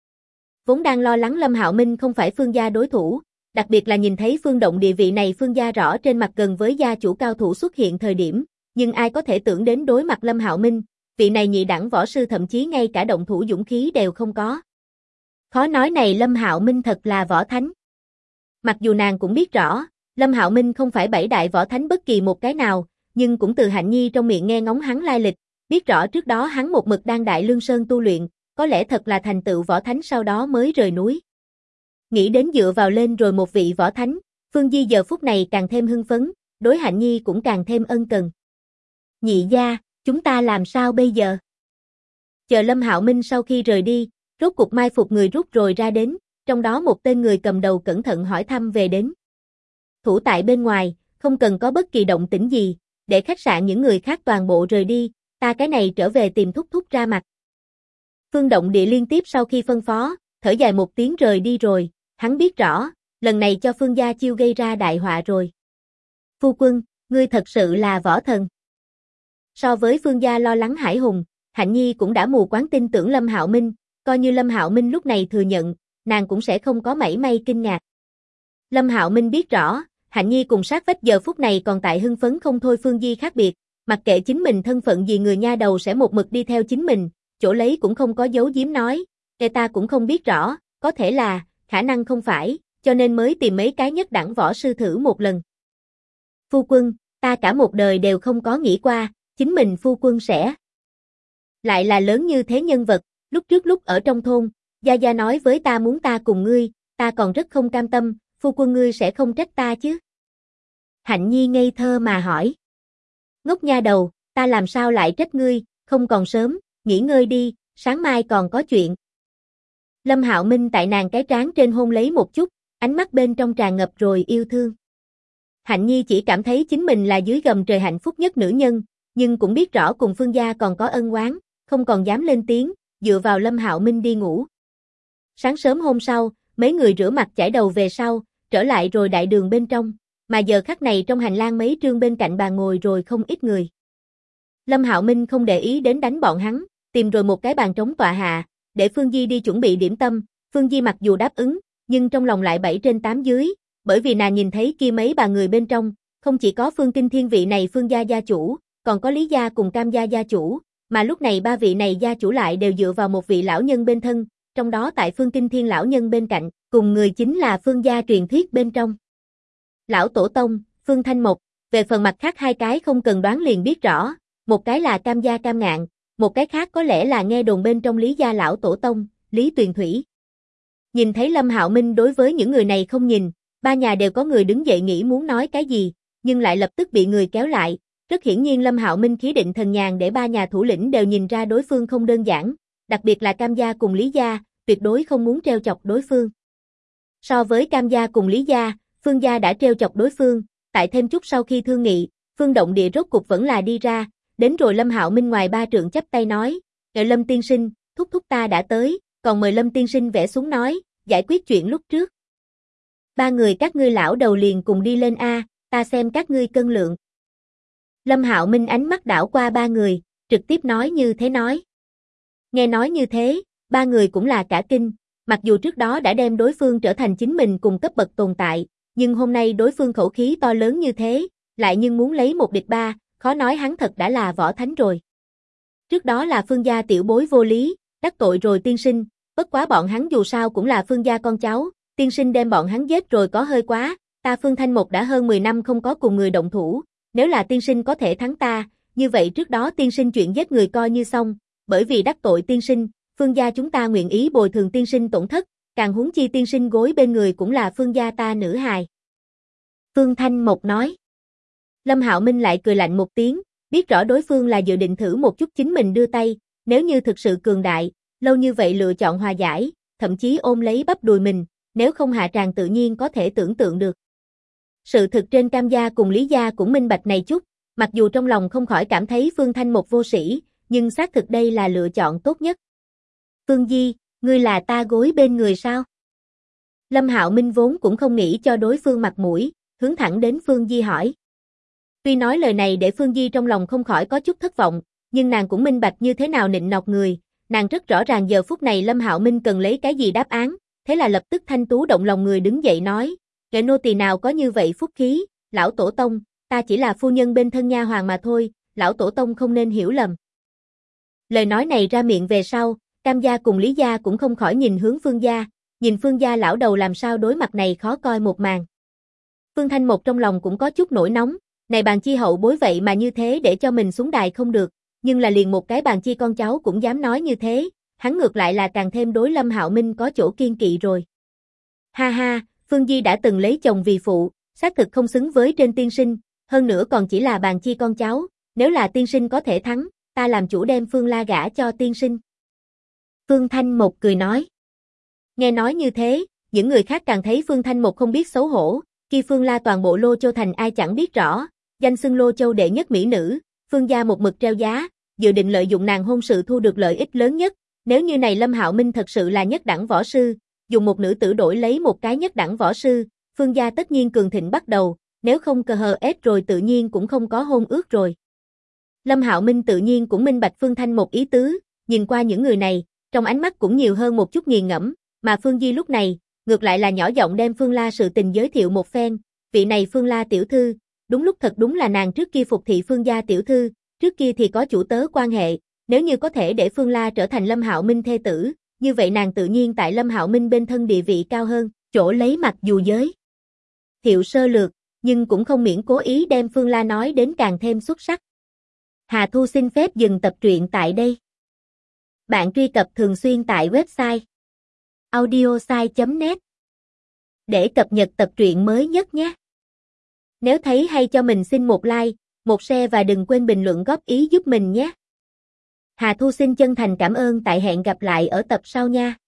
Vốn đang lo lắng Lâm Hạo Minh không phải Phương gia đối thủ, đặc biệt là nhìn thấy Phương Động Địa vị này Phương gia rõ trên mặt gần với gia chủ cao thủ xuất hiện thời điểm, nhưng ai có thể tưởng đến đối mặt Lâm Hạo Minh, vị này nhị đẳng võ sư thậm chí ngay cả động thủ dũng khí đều không có. Khó nói này Lâm Hạo Minh thật là võ thánh. Mặc dù nàng cũng biết rõ, Lâm Hạo Minh không phải bảy đại võ thánh bất kỳ một cái nào, nhưng cũng từ Hạnh Nhi trong miệng nghe ngóng hắn lai lịch, biết rõ trước đó hắn một mực đang Đại Lương Sơn tu luyện, có lẽ thật là thành tựu võ thánh sau đó mới rời núi. Nghĩ đến dựa vào lên rồi một vị võ thánh, Phương Di giờ phút này càng thêm hưng phấn, đối Hạnh Nhi cũng càng thêm ân cần. Nhị gia, chúng ta làm sao bây giờ? Chờ Lâm Hạo Minh sau khi rời đi, rốt cục mai phục người rút rồi ra đến, trong đó một tên người cầm đầu cẩn thận hỏi thăm về đến. Thủ tại bên ngoài, không cần có bất kỳ động tĩnh gì, để khách sạn những người khác toàn bộ rời đi, ta cái này trở về tìm Thúc Thúc ra mặt. Phương Động Địa liên tiếp sau khi phân phó, thở dài một tiếng rời đi rồi, hắn biết rõ, lần này cho Phương gia chiêu gây ra đại họa rồi. Phu quân, ngươi thật sự là võ thần. So với Phương gia lo lắng Hải Hùng, Hạnh Nhi cũng đã mù quáng tin tưởng Lâm Hạo Minh, coi như Lâm Hạo Minh lúc này thừa nhận, nàng cũng sẽ không có mảy may kinh ngạc. Lâm Hạo Minh biết rõ, Hạnh Nhi cùng sát vách giờ phút này còn tại hưng phấn không thôi Phương Di khác biệt, mặc kệ chính mình thân phận gì người nha đầu sẽ một mực đi theo chính mình, chỗ lấy cũng không có giấu giếm nói, ta cũng không biết rõ, có thể là, khả năng không phải, cho nên mới tìm mấy cái nhất đẳng võ sư thử một lần. Phu quân, ta cả một đời đều không có nghĩ qua, chính mình phu quân sẽ lại là lớn như thế nhân vật, lúc trước lúc ở trong thôn, Gia Gia nói với ta muốn ta cùng ngươi, ta còn rất không cam tâm, phu quân ngươi sẽ không trách ta chứ? Hạnh Nhi ngây thơ mà hỏi. Ngốc nha đầu, ta làm sao lại trách ngươi, không còn sớm, nghỉ ngơi đi, sáng mai còn có chuyện. Lâm Hạo Minh tại nàng cái trán trên hôn lấy một chút, ánh mắt bên trong tràn ngập rồi yêu thương. Hạnh Nhi chỉ cảm thấy chính mình là dưới gầm trời hạnh phúc nhất nữ nhân, nhưng cũng biết rõ cùng Phương gia còn có ân oán, không còn dám lên tiếng, dựa vào Lâm Hạo Minh đi ngủ. Sáng sớm hôm sau, mấy người rửa mặt chải đầu về sau, trở lại rồi đại đường bên trong, mà giờ khắc này trong hành lang mấy trương bên cạnh bàn ngồi rồi không ít người. Lâm Hạo Minh không để ý đến đánh bọn hắn, tìm rồi một cái bàn trống tọa hạ, để Phương Di đi chuẩn bị điểm tâm, Phương Di mặc dù đáp ứng, nhưng trong lòng lại 7 trên 8 dưới, bởi vì nàng nhìn thấy kia mấy bà người bên trong, không chỉ có Phương Kinh Thiên vị này Phương gia gia chủ, còn có Lý gia cùng Cam gia gia chủ, mà lúc này ba vị này gia chủ lại đều dựa vào một vị lão nhân bên thân, trong đó tại Phương Kinh Thiên lão nhân bên cạnh, cùng người chính là Phương gia truyền thuyết bên trong. Lão tổ tông, Phương Thanh Mộc, về phần mặt khác hai cái không cần đoán liền biết rõ, một cái là Cam gia Cam Ngạn, một cái khác có lẽ là nghe đồn bên trong Lý gia lão tổ tông, Lý Tuyền Thủy. Nhìn thấy Lâm Hạo Minh đối với những người này không nhìn, ba nhà đều có người đứng dậy nghĩ muốn nói cái gì, nhưng lại lập tức bị người kéo lại. Rất hiển nhiên Lâm Hạo Minh khí định thần nhàn để ba nhà thủ lĩnh đều nhìn ra đối phương không đơn giản, đặc biệt là Cam gia cùng Lý gia, tuyệt đối không muốn trêu chọc đối phương. So với Cam gia cùng Lý gia, Phương gia đã trêu chọc đối phương, tại thêm chút sau khi thương nghị, Phương Động Địa rốt cục vẫn là đi ra, đến rồi Lâm Hạo Minh ngoài ba trượng chắp tay nói, Lâm tiên sinh, thúc thúc ta đã tới, còn mời Lâm tiên sinh vẽ xuống nói, giải quyết chuyện lúc trước. Ba người các ngươi lão đầu liền cùng đi lên a, ta xem các ngươi cân lượng. Lâm Hạo Minh ánh mắt đảo qua ba người, trực tiếp nói như thế nói. Nghe nói như thế, ba người cũng là cả kinh, mặc dù trước đó đã đem đối phương trở thành chính mình cùng cấp bậc tồn tại, nhưng hôm nay đối phương khẩu khí to lớn như thế, lại nhưng muốn lấy một địch ba, khó nói hắn thật đã là võ thánh rồi. Trước đó là Phương gia tiểu bối vô lý, đắc tội rồi tiên sinh, bất quá bọn hắn dù sao cũng là Phương gia con cháu, tiên sinh đem bọn hắn giết rồi có hơi quá, ta Phương Thanh Mộc đã hơn 10 năm không có cùng người động thủ, nếu là tiên sinh có thể thắng ta, như vậy trước đó tiên sinh chuyện giết người coi như xong, bởi vì đắc tội tiên sinh, Phương gia chúng ta nguyện ý bồi thường tiên sinh tổn thất, càng huống chi tiên sinh gối bên người cũng là Phương gia ta nữ hài. Phương Thanh Mộc nói. Lâm Hạo Minh lại cười lạnh một tiếng, biết rõ đối phương là dự định thử một chút chính mình đưa tay, nếu như thực sự cường đại, lâu như vậy lựa chọn hòa giải, thậm chí ôm lấy bắp đùi mình, nếu không hạ tràng tự nhiên có thể tưởng tượng được. Sự thực trên Cam gia cùng Lý gia cũng minh bạch này chút, mặc dù trong lòng không khỏi cảm thấy Phương Thanh Mộc vô sĩ, nhưng xác thực đây là lựa chọn tốt nhất. Phương Di, ngươi là ta gối bên người sao? Lâm Hạo Minh vốn cũng không nghĩ cho đối phương mặt mũi, hướng thẳng đến Phương Di hỏi. Tuy nói lời này để Phương Di trong lòng không khỏi có chút thất vọng, nhưng nàng cũng minh bạch như thế nào nịnh nọt người, nàng rất rõ ràng giờ phút này Lâm Hạo Minh cần lấy cái gì đáp án, thế là lập tức thanh tú động lòng người đứng dậy nói, kẻ nô tỳ nào có như vậy phúc khí, lão tổ tông, ta chỉ là phu nhân bên thân nha hoàng mà thôi, lão tổ tông không nên hiểu lầm. Lời nói này ra miệng về sau, Cam gia cùng Lý gia cũng không khỏi nhìn hướng Phương gia, nhìn Phương gia lão đầu làm sao đối mặt này khó coi một màn. Phương Thanh Một trong lòng cũng có chút nổi nóng, này bàn chi hậu bối vậy mà như thế để cho mình xuống đài không được, nhưng là liền một cái bàn chi con cháu cũng dám nói như thế, hắn ngược lại là càng thêm đối Lâm Hạo Minh có chỗ kiên kỵ rồi. Ha ha, Phương Di đã từng lấy chồng vì phụ, xác thực không xứng với trên tiên sinh, hơn nữa còn chỉ là bàn chi con cháu, nếu là tiên sinh có thể thắng, ta làm chủ đem Phương La gả cho tiên sinh. Phương Thanh Một cười nói. Nghe nói như thế, những người khác càng thấy Phương Thanh Một không biết xấu hổ, khi Phương La toàn bộ Lô Châu thành ai chẳng biết rõ, danh xưng Lô Châu đệ nhất mỹ nữ, Phương gia một mực treo giá, dự định lợi dụng nàng hôn sự thu được lợi ích lớn nhất, nếu như này Lâm Hạo Minh thật sự là nhất đẳng võ sư, dùng một nữ tử đổi lấy một cái nhất đẳng võ sư, Phương gia tất nhiên cường thịnh bắt đầu, nếu không cờ hờ ết rồi tự nhiên cũng không có hôn ước rồi. Lâm Hạo Minh tự nhiên cũng minh bạch Phương Thanh một ý tứ, nhìn qua những người này, trong ánh mắt cũng nhiều hơn một chút nghiền ngẫm, mà Phương Di lúc này, ngược lại là nhỏ giọng đem Phương La sự tình giới thiệu một phen, vị này Phương La tiểu thư, đúng lúc thật đúng là nàng trước kia phục thị Phương gia tiểu thư, trước kia thì có chủ tớ quan hệ, nếu như có thể để Phương La trở thành Lâm Hạo Minh thê tử, như vậy nàng tự nhiên tại Lâm Hạo Minh bên thân địa vị cao hơn, chỗ lấy mặc dù giới thiệu sơ lược, nhưng cũng không miễn cố ý đem Phương La nói đến càng thêm xuất sắc. Hà Thu xin phép dừng tập truyện tại đây. Bạn truy cập thường xuyên tại website audiosai.net để cập nhật tập truyện mới nhất nhé. Nếu thấy hay cho mình xin một like, một share và đừng quên bình luận góp ý giúp mình nhé. Hà Thu xin chân thành cảm ơn, tại hẹn gặp lại ở tập sau nha.